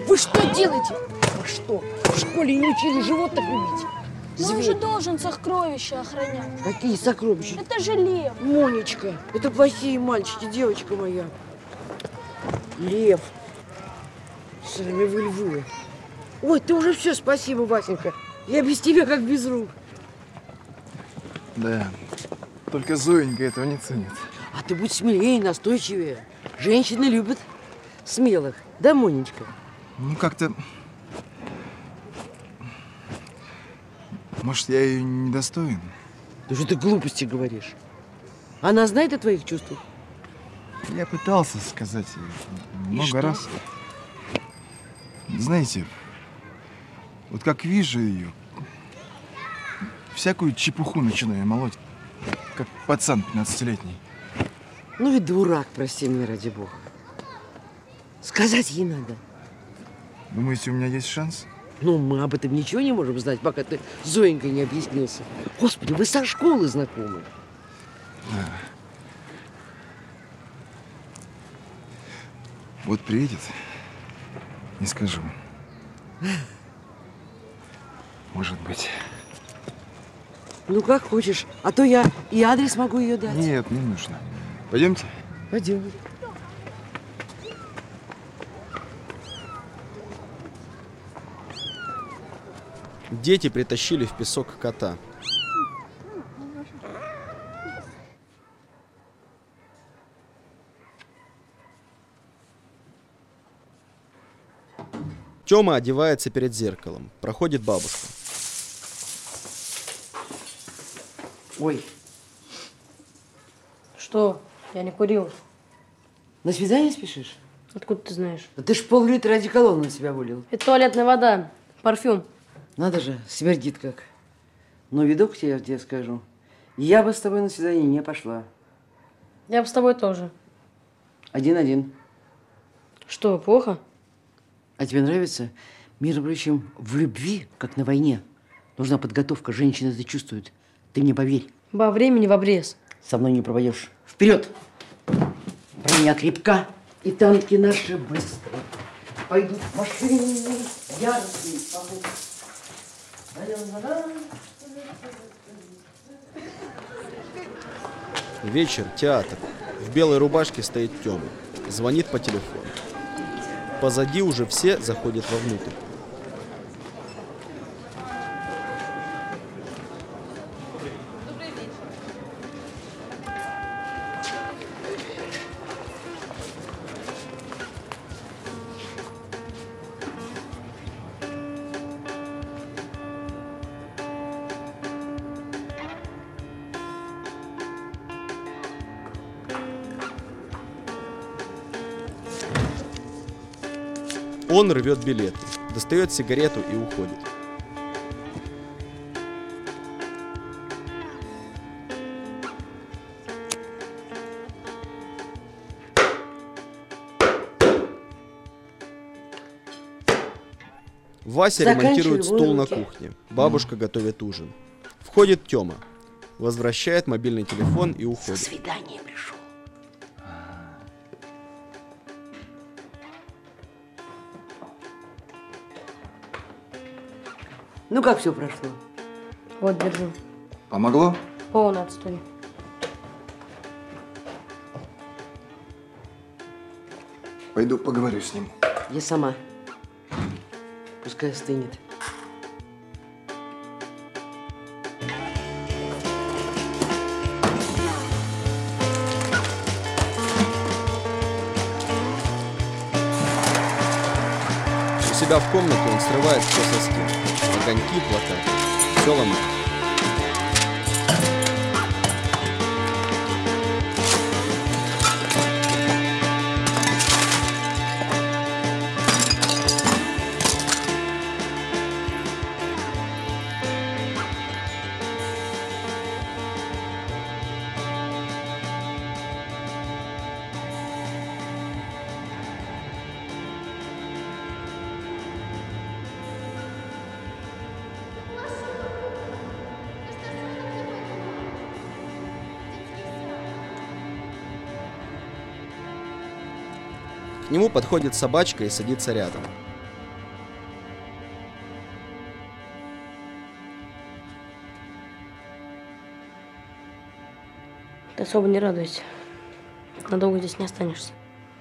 Вы что делаете? Вы что, в школе не учили животных любить? Но он же должен сокровища охранять. Какие сокровища? Это же лев. Монечка, это плохие мальчики, девочка моя. Лев. Сами вы львы. Ой, ты уже все, спасибо, Васенька. Я без тебя как без рук. Да, только Зоенька этого не ценит. А ты будь смелее, настойчивее. Женщины любят смелых. Да, Монечка? Ну, как-то... Может, я ее недостоин? Ты что ты глупости говоришь? Она знает о твоих чувствах? Я пытался сказать ей И много что? раз. Знаете, вот как вижу ее, всякую чепуху начинаю молоть, как пацан пятнадцатилетний. Ну и дурак, прости меня, ради бога. Сказать ей надо. Думаете, у меня есть шанс? Ну, мы об этом ничего не можем знать, пока ты с Зоенькой не объяснился. Господи, вы со школы знакомы. Да. Вот приедет, и скажу. Может быть. Ну, как хочешь. А то я и адрес могу ее дать. Нет, не нужно. Пойдемте? Пойдем. Дети притащили в песок кота. Тёма одевается перед зеркалом. Проходит бабушка. Ой. Что? Я не курил. На свидание спешишь? Откуда ты знаешь? Да ты ж пол-литра одеколона на себя вылил. Это туалетная вода. Парфюм. Надо же, смердит как. Но видок тебе, я тебе скажу. Я бы с тобой на свидание не пошла. Я бы с тобой тоже. Один-один. Что, плохо? А тебе нравится? Между прочим, в любви, как на войне, нужна подготовка. Женщины это чувствуют. Ты мне поверь. Ба, времени в обрез. Со мной не проводишь. Вперед! Броня крепка, и танки наши быстро. Пойдут в машине, яркие помогут. Вечер, театр. В белой рубашке стоит Тёма. Звонит по телефону. Позади уже все заходят вовнутрь. Он рвет билеты, достает сигарету и уходит. Вася ремонтирует стол на кухне. Бабушка готовит ужин. Входит Тёма. Возвращает мобильный телефон и уходит. Со свидания пришел. Ну, как все прошло? Вот, держу. Помогло? Полный отстой. Пойду поговорю с ним. Я сама. Пускай остынет. У себя в комнате он срывает все со стен. Огоньки, плакаты. Все ломает. К нему подходит собачка и садится рядом. Ты особо не радуйся. Надолго здесь не останешься.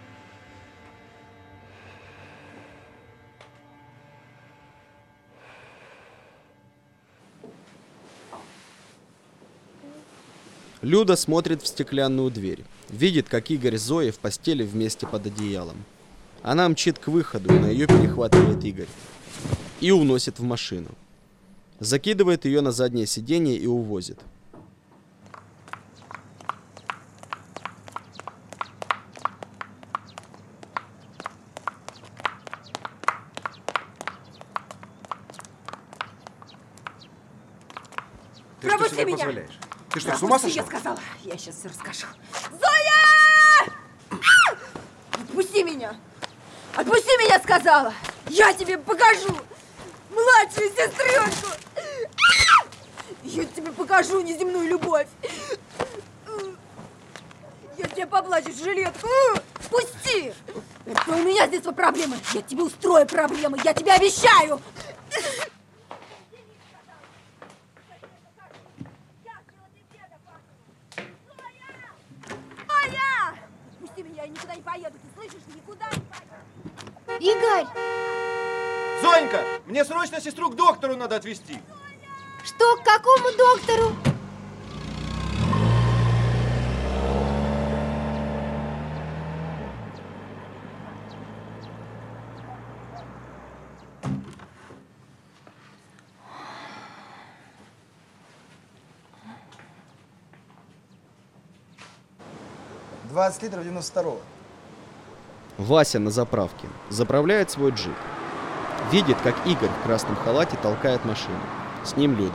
Люда смотрит в стеклянную дверь. Видит, как Игорь с Зоей в постели вместе под одеялом. Она мчит к выходу, но ее перехватывает Игорь. И уносит в машину. Закидывает ее на заднее сиденье и увозит. Ты что Пропусти себе меня! позволяешь? Ты что, с ума Пропусти, сошел? я сказала. Я сейчас все расскажу. Зоя! Отпусти меня! Отпусти меня, сказала! Я тебе покажу! Младшую сестренку! Я тебе покажу неземную любовь! Я тебе поплачу в жилетку! Пусти! Это у меня с детства проблемы! Я тебе устрою проблемы! Я тебе обещаю! Отпусти меня, я никуда не поеду, ты слышишь? Никуда не поеду! Игорь! Зонька, мне срочно сестру к доктору надо отвезти. Что, к какому доктору? двадцать литров девяносто второго. Вася на заправке. Заправляет свой джип. Видит, как Игорь в красном халате толкает машину. С ним Люда.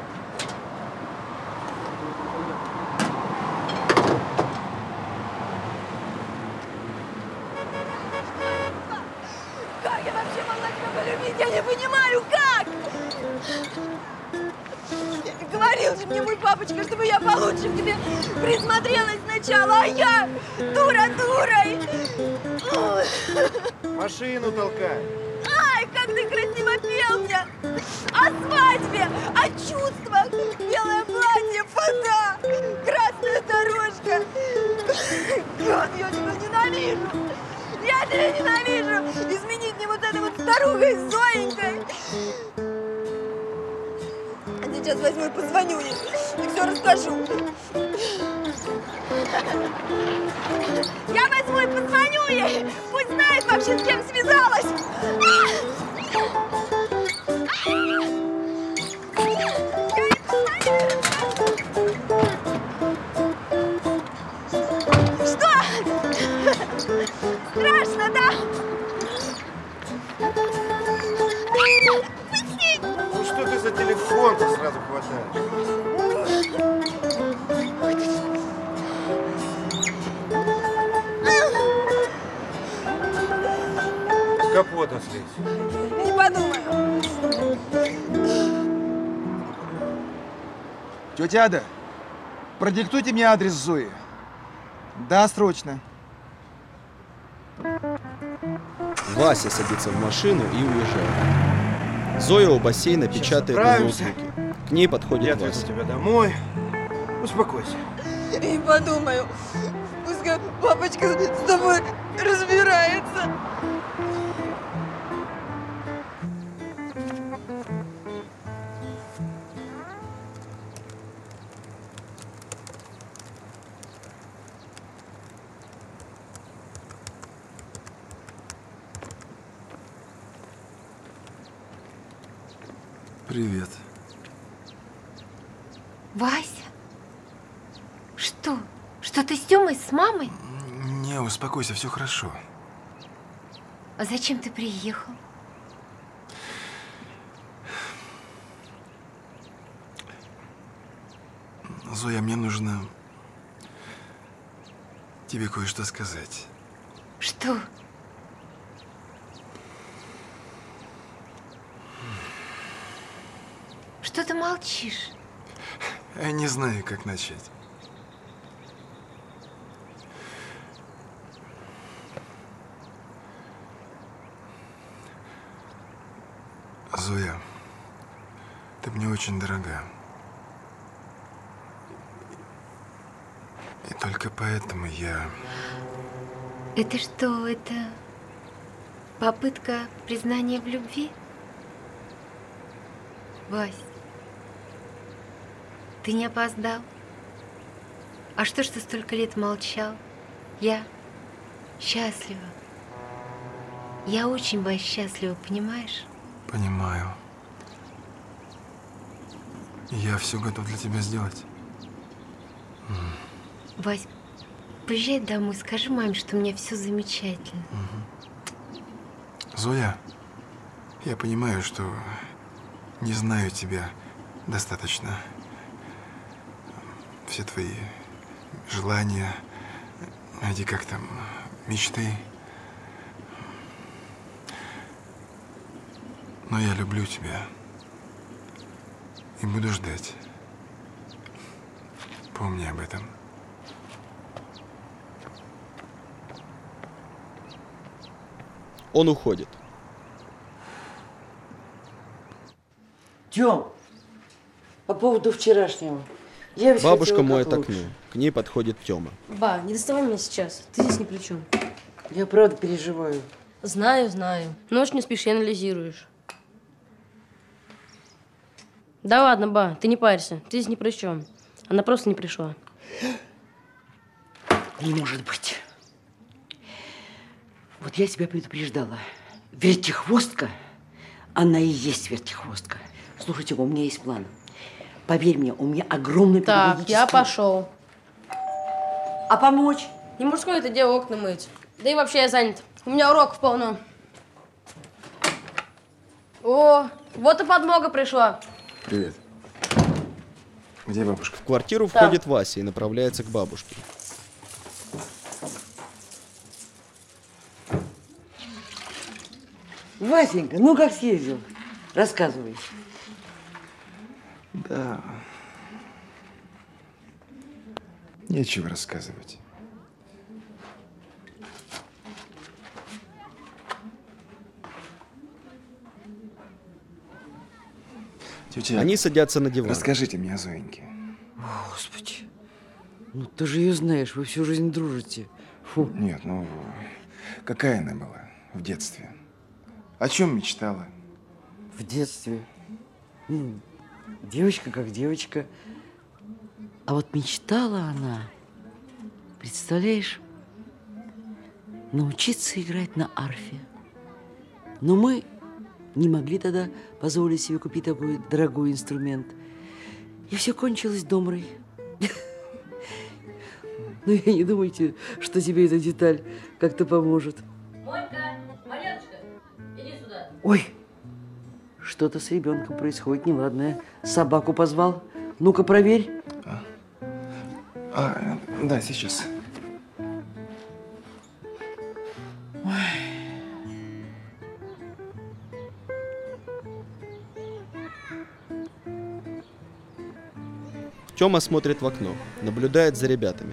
Как я вообще могла тебя полюбить? Я не понимаю, как! Говорил же мне мой папочка, чтобы я получше к тебе присмотрелась сначала, а я дура дурой! Машину толкай. Ай, как ты красиво пел мне! О свадьбе, о чувствах! Белое платье, фата, красная дорожка! God, я тебя ненавижу! Я тебя ненавижу! Изменить мне вот этой вот старухой Зоенькой! Сейчас возьму и позвоню ей, и все расскажу. Я возьму и позвоню ей! Пусть знает вообще, с кем связалась! Что? Страшно, да? Ну что ты за телефон-то сразу хватаешь? С капота слезь. Не подумаю. Тетя Ада, продиктуйте мне адрес Зои. Да, срочно. Вася садится в машину и уезжает. Зоя у бассейна печатает на ноутбуке. К ней подходит Я Вася. отвезу тебя домой. Успокойся. Не подумаю. Пускай папочка с тобой разбирается. Привет. Вася? Что? Что ты с Тёмой, с мамой? Не, успокойся, все хорошо. А зачем ты приехал? Зоя, мне нужно тебе кое-что сказать. Что? Что ты молчишь? Я не знаю, как начать. Зоя, ты мне очень дорога. И только поэтому я… Это что, это попытка признания в любви? Вась, ты не опоздал? А что ж ты столько лет молчал? Я счастлива. Я очень, Вась, счастлива, понимаешь? Понимаю. Я все готов для тебя сделать. Вась, поезжай домой, скажи маме, что у меня все замечательно. Зоя, я понимаю, что не знаю тебя достаточно. Все твои желания, эти как там, мечты. Но я люблю тебя и буду ждать. Помни об этом. Он уходит. Тём, по поводу вчерашнего. Я ведь Бабушка хотела моет как окно. лучше. К ней подходит Тёма. Ба, не доставай меня сейчас. Ты здесь ни при чем. Я правда переживаю. Знаю, знаю. Ночь не спишь и анализируешь. Да ладно, ба, ты не парься. Ты здесь ни при чем. Она просто не пришла. Не может быть. Вот я тебя предупреждала. Вертихвостка, она и есть вертихвостка. Слушайте, у меня есть план. Поверь мне, у меня огромный Так, педагогический… я пошел. А помочь? Не мужское это дело окна мыть. Да и вообще я занят. У меня уроков полно. О, вот и подмога пришла. Привет. Где бабушка? В квартиру Там. входит Вася и направляется к бабушке. Васенька, ну как съездил? Рассказывай. Да. Нечего рассказывать. Тетя, Они садятся на диван. расскажите мне о Зоеньке. Господи, ну ты же ее знаешь, вы всю жизнь дружите. Фу. Нет, ну, какая она была в детстве? О чем мечтала? В детстве. Ну, девочка как девочка. А вот мечтала она, представляешь, научиться играть на арфе. Но мы не могли тогда позволить себе купить такой дорогой инструмент. И все кончилось домрой. Ну и не думайте, что тебе эта деталь как-то поможет. Монька, Марьяночка, иди сюда. Ой, что-то с ребенком происходит неладное. Собаку позвал. Ну-ка, проверь. А, да, сейчас. Тёма смотрит в окно, наблюдает за ребятами.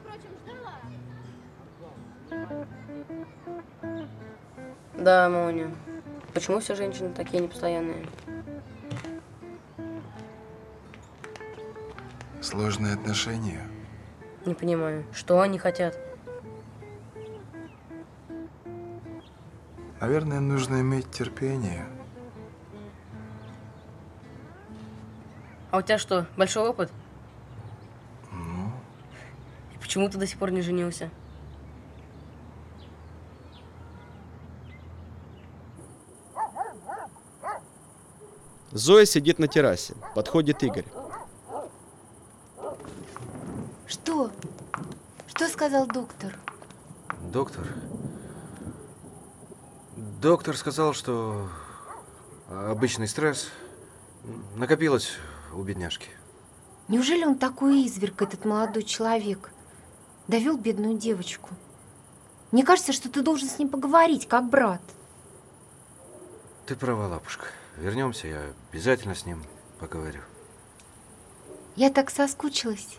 Да, Моня. Почему все женщины такие непостоянные? Сложные отношения. Не понимаю, что они хотят? Наверное, нужно иметь терпение. А у тебя что, большой опыт? Ну, И почему ты до сих пор не женился? Зоя сидит на террасе. Подходит Игорь. Что? Что сказал доктор? Доктор? Доктор сказал, что обычный стресс накопилось у бедняжки. Неужели он такой изверг, этот молодой человек? Довел бедную девочку. Мне кажется, что ты должен с ним поговорить, как брат. Ты права, лапушка. Вернемся, я обязательно с ним поговорю. Я так соскучилась.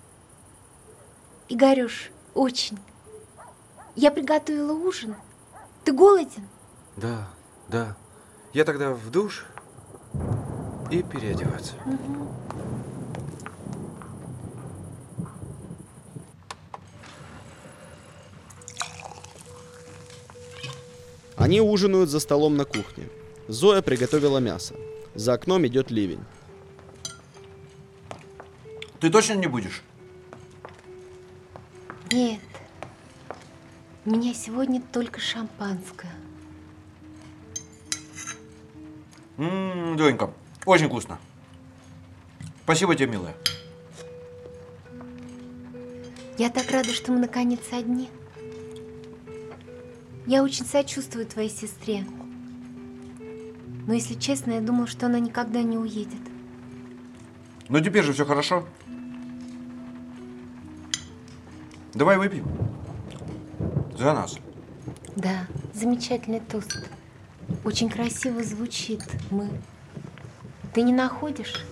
Игорюш, очень. Я приготовила ужин. Ты голоден? Да, да. Я тогда в душ и переодеваться. Угу. Они ужинают за столом на кухне. Зоя приготовила мясо. За окном идет ливень. Ты точно не будешь? Нет. У меня сегодня только шампанское. Ммм, Зоенька, очень вкусно. Спасибо тебе, милая. Я так рада, что мы наконец одни. Я очень сочувствую твоей сестре. Но, если честно, я думала, что она никогда не уедет. Ну теперь же все хорошо. Давай выпьем. За нас. Да, замечательный тост. Очень красиво звучит. Мы. Ты не находишь?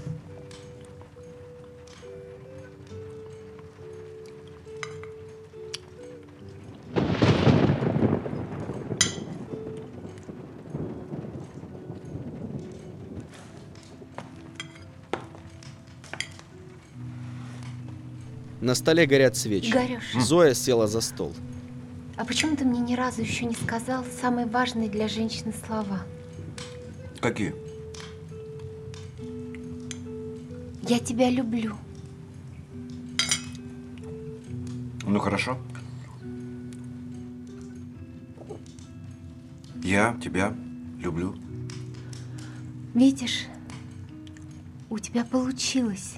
На столе горят свечи. Игорёш. Зоя села за стол. А почему ты мне ни разу еще не сказал самые важные для женщины слова? Какие? Я тебя люблю. Ну хорошо. Я тебя люблю. Видишь, у тебя получилось.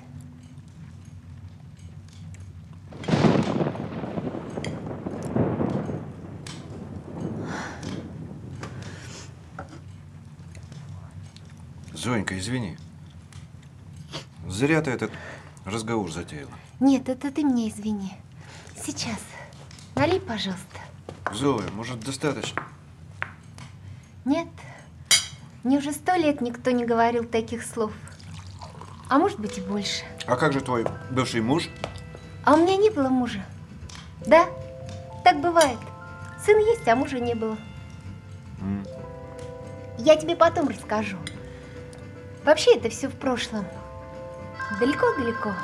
Зоенька, извини. Зря ты этот разговор затеяла. Нет, это ты мне извини. Сейчас. Налей, пожалуйста. Зоя, может, достаточно? Нет. Мне уже сто лет никто не говорил таких слов. А может быть и больше. А как же твой бывший муж? А у меня не было мужа. Да, так бывает. Сын есть, а мужа не было. М. Я тебе потом расскажу. Вообще это все в прошлом. Далеко-далеко.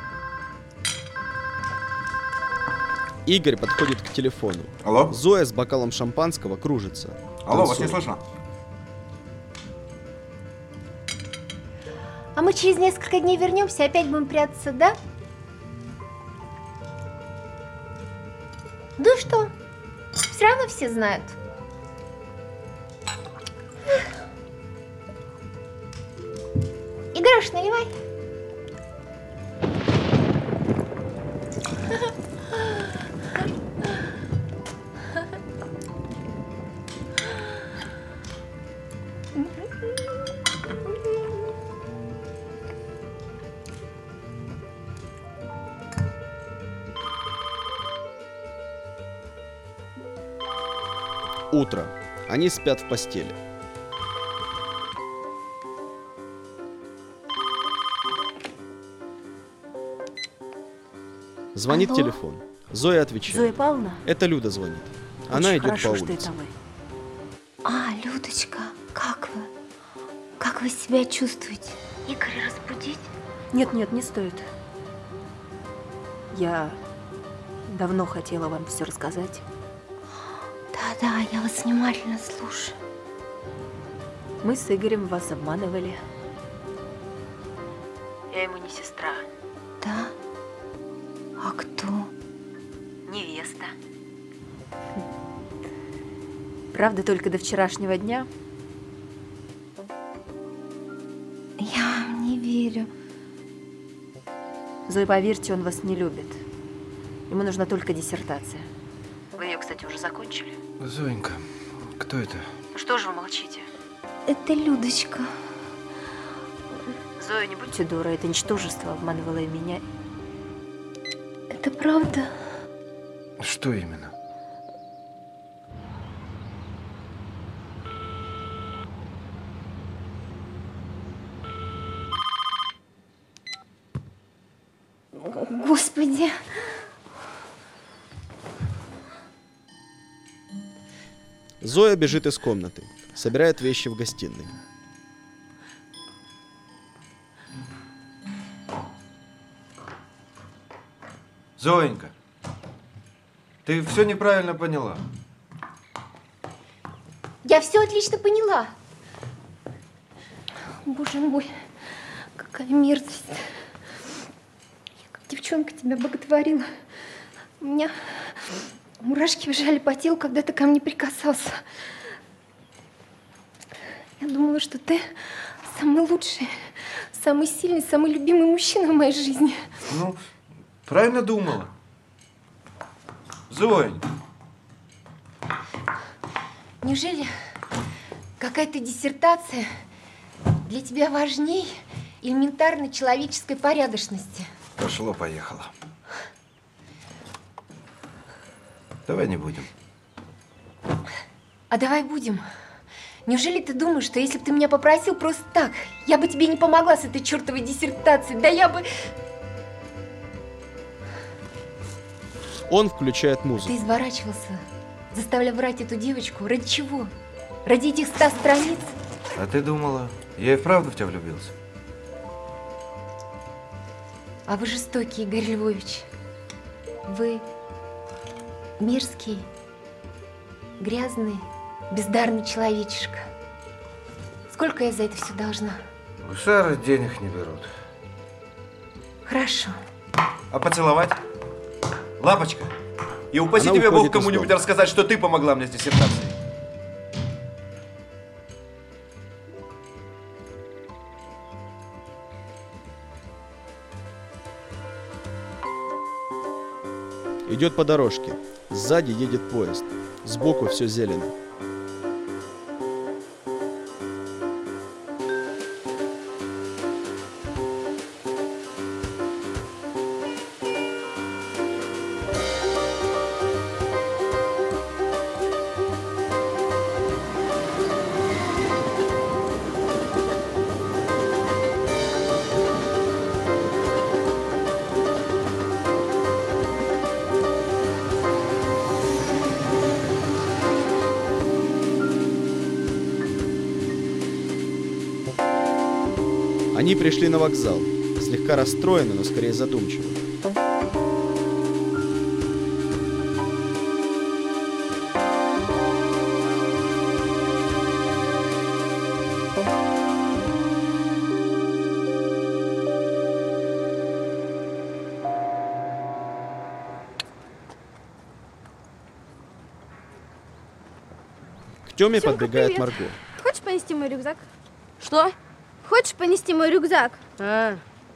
Игорь подходит к телефону. Алло? Зоя с бокалом шампанского кружится. Алло, вас не танцует. слышно? А мы через несколько дней вернемся, опять будем прятаться, да? Да что? Все равно все знают. Игорёш, наливай. Утро. Они спят в постели. Звонит Алло? телефон. Зоя отвечает. Зоя Павловна? Это Люда звонит. Она Очень идет хорошо, по что улице. это вы. А, Людочка, как вы? Как вы себя чувствуете? Игоря разбудить? Нет, нет, не стоит. Я давно хотела вам все рассказать. Да-да, я вас внимательно слушаю. Мы с Игорем вас обманывали. Я ему не сестра. Да? А кто? Невеста. Правда, только до вчерашнего дня. Я вам не верю. Зоя, поверьте, он вас не любит. Ему нужна только диссертация. Вы ее, кстати, уже закончили? Зоенька, кто это? Что же вы молчите? Это Людочка. Зоя, не будьте дура, это ничтожество обманывало и меня. Это правда? Что именно? Господи. Зоя бежит из комнаты. Собирает вещи в гостиной. Зоенька, ты все неправильно поняла. Я все отлично поняла. Боже мой, какая мерзость. Я как девчонка тебя боготворила. У меня мурашки бежали по телу, когда ты ко мне прикасался. Я думала, что ты самый лучший, самый сильный, самый любимый мужчина в моей жизни. Ну, правильно думала. Зонь. Неужели какая-то диссертация для тебя важней элементарной человеческой порядочности? Пошло-поехало. Давай не будем. А давай будем. Неужели ты думаешь, что если бы ты меня попросил просто так, я бы тебе не помогла с этой чертовой диссертацией? Да я бы... Он включает музыку. Ты изворачивался, заставляя врать эту девочку. Ради чего? Ради этих ста страниц? А ты думала, я и вправду в тебя влюбился? А вы жестокий, Игорь Львович. Вы мерзкий, грязный, бездарный человечишка. Сколько я за это все должна? Гусары денег не берут. Хорошо. А поцеловать? Лапочка, и упаси Она тебя Бог уходит из кому-нибудь дома. рассказать, что ты помогла мне с диссертацией. Идет по дорожке. Сзади едет поезд. Сбоку все зелено. Они пришли на вокзал, слегка расстроены, но скорее задумчивы. К Тёме Тёмка, подбегает привет. Марго. Хочешь понести мой рюкзак? Что? Хочешь понести мой рюкзак? А,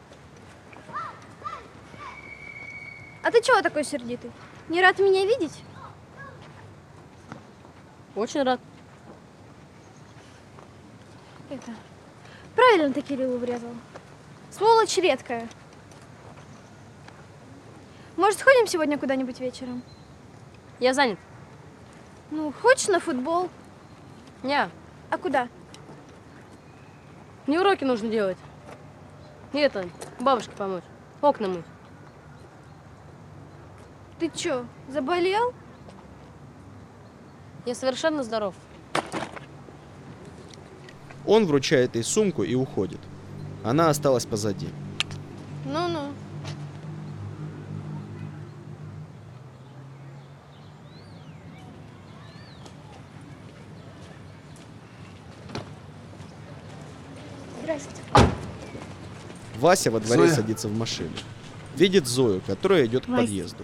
А ты чего такой сердитый? Не рад меня видеть? очень рад. Это... Правильно ты Кириллу врезал. Сволочь редкая. Может, сходим сегодня куда-нибудь вечером? Я занят. Ну, хочешь на футбол? Не, А куда? мне уроки нужно делать. И это, бабушке помочь. Окна мыть. Ты чё, заболел? Я совершенно здоров. Он вручает ей сумку и уходит. Она осталась позади. Ну-ну. Здравствуйте. Вася во дворе Зоя. садится в машине. Видит Зою, которая идет к Вась. подъезду.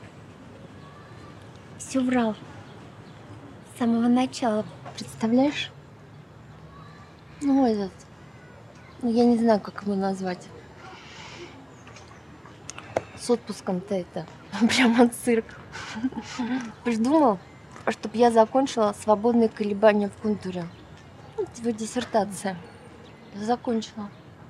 Все врал. С самого начала, представляешь? Ну, этот... Ну, я не знаю, как его назвать. С отпуском-то это. Прямо цирк. Придумал, чтобы я закончила свободные колебания в контуре. Вот его диссертация. Я закончила.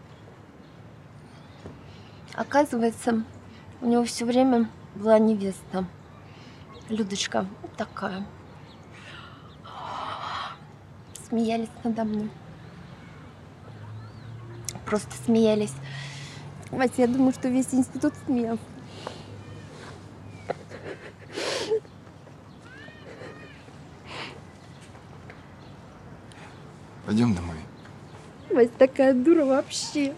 Оказывается, у него все время была невеста. Людочка вот такая. Смеялись надо мной. Просто смеялись. Вася, я думаю, что весь институт смеялся. Пойдем домой. Вася такая дура вообще.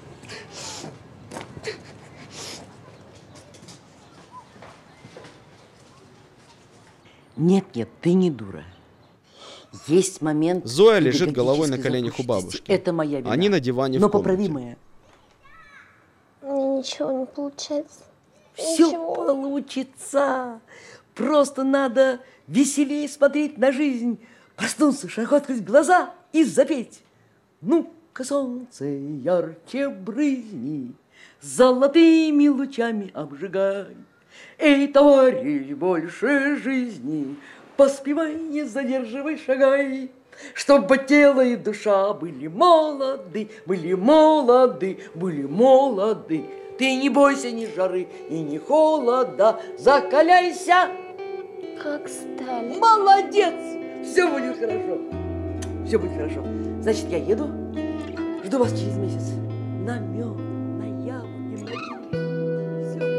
Нет, нет, ты не дура. Есть момент. Зоя лежит головой на коленях у бабушки. Это моя вина. Они на диване но в комнате. поправимая. Мне ничего не получается. Все Ничего. получится. Просто надо веселее смотреть на жизнь. Проснуться, широко открыть глаза и запеть. Ну-ка, солнце ярче брызни, золотыми лучами обжигай. Эй, товарищ, больше жизни, поспевай, не задерживай, шагай. Чтобы тело и душа были молоды, были молоды, были молоды. Ты не бойся ни жары и ни холода, закаляйся. Как стали. Молодец! Все будет хорошо. Все будет хорошо. Значит, я еду. Жду вас через месяц. На мед, на яблоки, на все.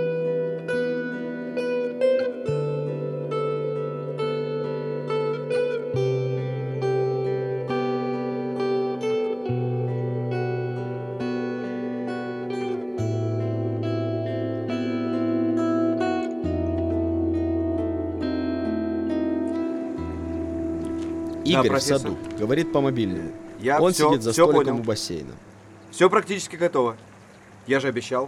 Игорь Да, в саду, говорит по мобильному. Я Он всё- сидит за всё столиком понял. у бассейна. Все практически готово. Я же обещал.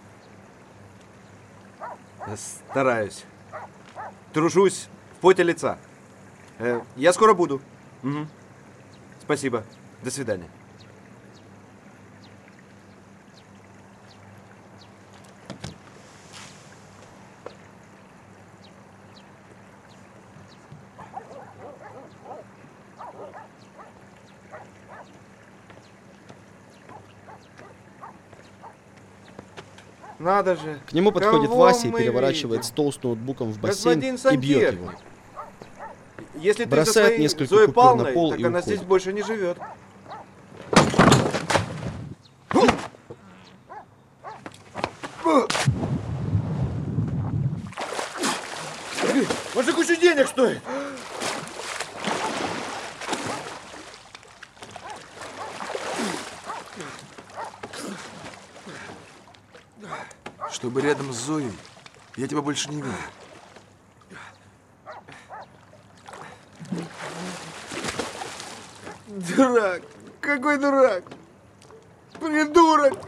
Стараюсь. Тружусь в поте лица. Э, я скоро буду. Мгм. Спасибо. До свидания. Надо же. К нему подходит Кого Вася и мы переворачивает видим? стол с ноутбуком в бассейн Господин и бьет Сантехник. его. Если ты Бросает со своей несколько Зоей купюр на Павловной, пол так и она уходит. здесь больше не живет. Он же кучу денег стоит. Чтобы рядом с Зоей я тебя больше не видел. Дурак! Какой дурак! Придурок!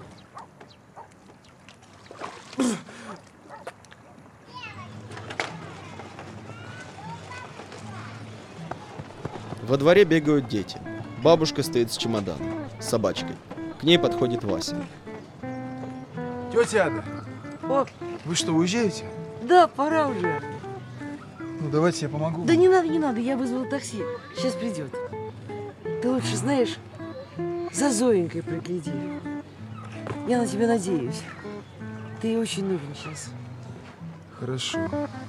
Во дворе бегают дети. Бабушка стоит с чемоданом, с собачкой. К ней подходит Вася. Тетя Ада, О, вы что, уезжаете? да, пора уже. Ну, давайте я помогу. Да не надо, не надо, я вызвала такси. Сейчас придет. Ты лучше, знаешь, за Зоенькой пригляди. Я на тебя надеюсь. Ты ей очень нужен сейчас. Хорошо.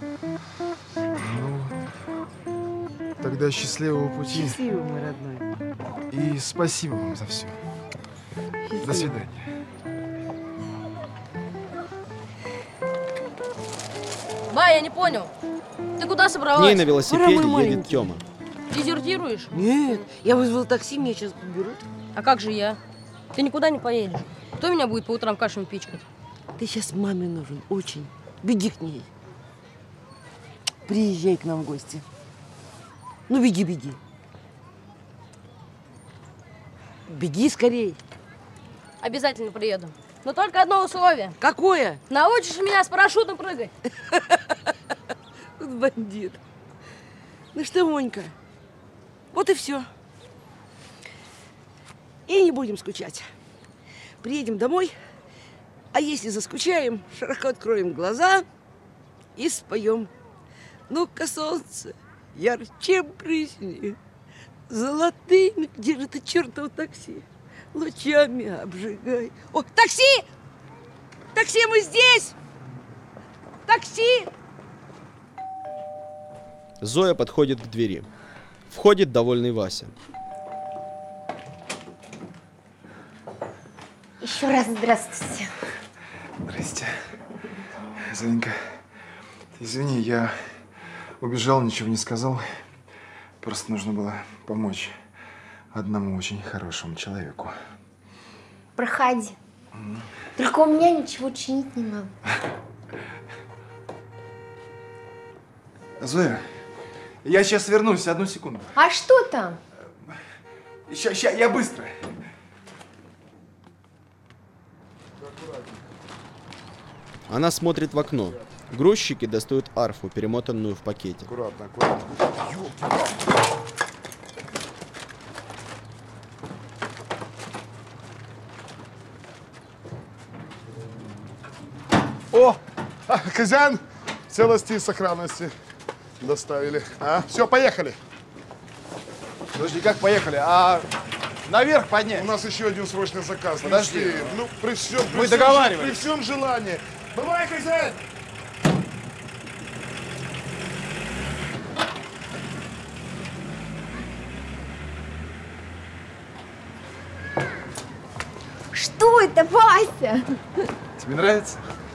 Ну, тогда счастливого пути. Счастливо, мой родной. И спасибо вам за все. До свидания. Ба, я не понял. Ты куда К собралась? ней на велосипеде мой едет маленький. Тёма. Дезертируешь? Нет, я вызвала такси, меня сейчас подберут. А как же я? Ты никуда не поедешь. Кто меня будет по утрам кашами пичкать? Ты сейчас маме нужен, очень. Беги к ней. Приезжай к нам в гости. Ну, беги, беги. Беги скорей. Обязательно приеду. Но только одно условие. Какое? Научишь меня с парашютом прыгать? Вот бандит. Ну что, Монька, вот и все. И не будем скучать. Приедем домой, а если заскучаем, широко откроем глаза и споем. Ну-ка, солнце, ярче брызни, золотыми, где же ты, чертово такси, лучами обжигай. О, такси! Такси, мы здесь! Такси! Зоя подходит к двери. Входит довольный Вася. Еще раз здравствуйте. Здрасте. Зоенька, извини, я убежал, ничего не сказал. Просто нужно было помочь одному очень хорошему человеку. Проходи. Только у меня ничего чинить не надо. Зоя, Я сейчас вернусь, одну секунду. А что там? Ща, ща, я быстро. Она смотрит в окно. Грузчики достают арфу, перемотанную в пакете. Аккуратно, аккуратно. О, а, хозяин, в целости и сохранности доставили. А, все, поехали. Подожди, как поехали? А наверх поднять? У нас еще один срочный заказ. Подожди. Ну, ну, при всем, при Мы всем, договаривались. При всем желании. Бывай, хозяин! Что это, Вася? Тебе нравится?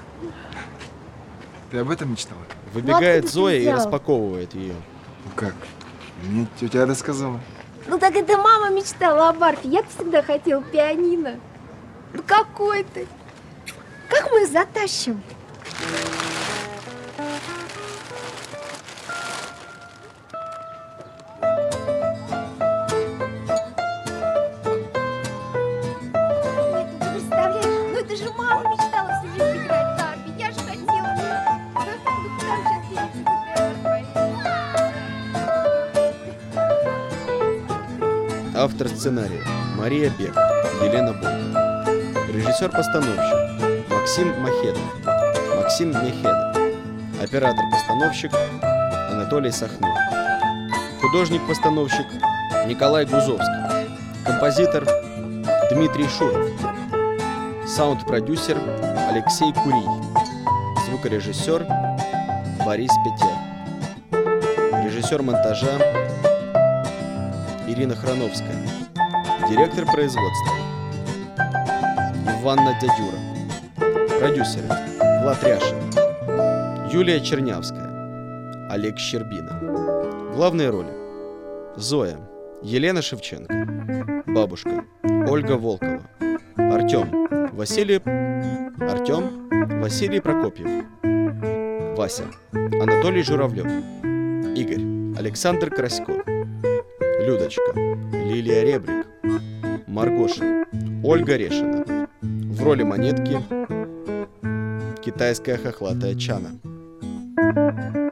Ты об этом мечтала? Выбегает Ну, откуда ты Зоя и взял? распаковывает ее. Ну как? Мне тетя рассказала. Ну так это мама мечтала об арфе. Я всегда хотел пианино. Ну какой ты? Как мы их затащим? Нет, ты представляешь? Ну это же мама мечтала всю жизнь играть на арфе. Я же хотела. Ну куда сейчас денег Автор сценария Мария Бек, Елена Бойко. Режиссер-постановщик Максим Махедов, Максим Мехедов. Оператор-постановщик Анатолий Сахно. Художник-постановщик Николай Гузовский. Композитор Дмитрий Шуров. Саунд-продюсер Алексей Курий. Звукорежиссер Борис Петер. Режиссер монтажа Ирина Храновская. Директор производства Иванна Дядюра. Продюсеры Влад Ряшин, Юлия Чернявская, Олег Щербина. Главные роли: Зоя Елена Шевченко, бабушка Ольга Волкова, Артем Василий Артем Василий Прокопьев, Вася Анатолий Журавлев, Игорь Александр Красько, Людочка Лилия Ребрик, Маргоша Ольга Решина. В роли монетки китайская хохлатая Чана.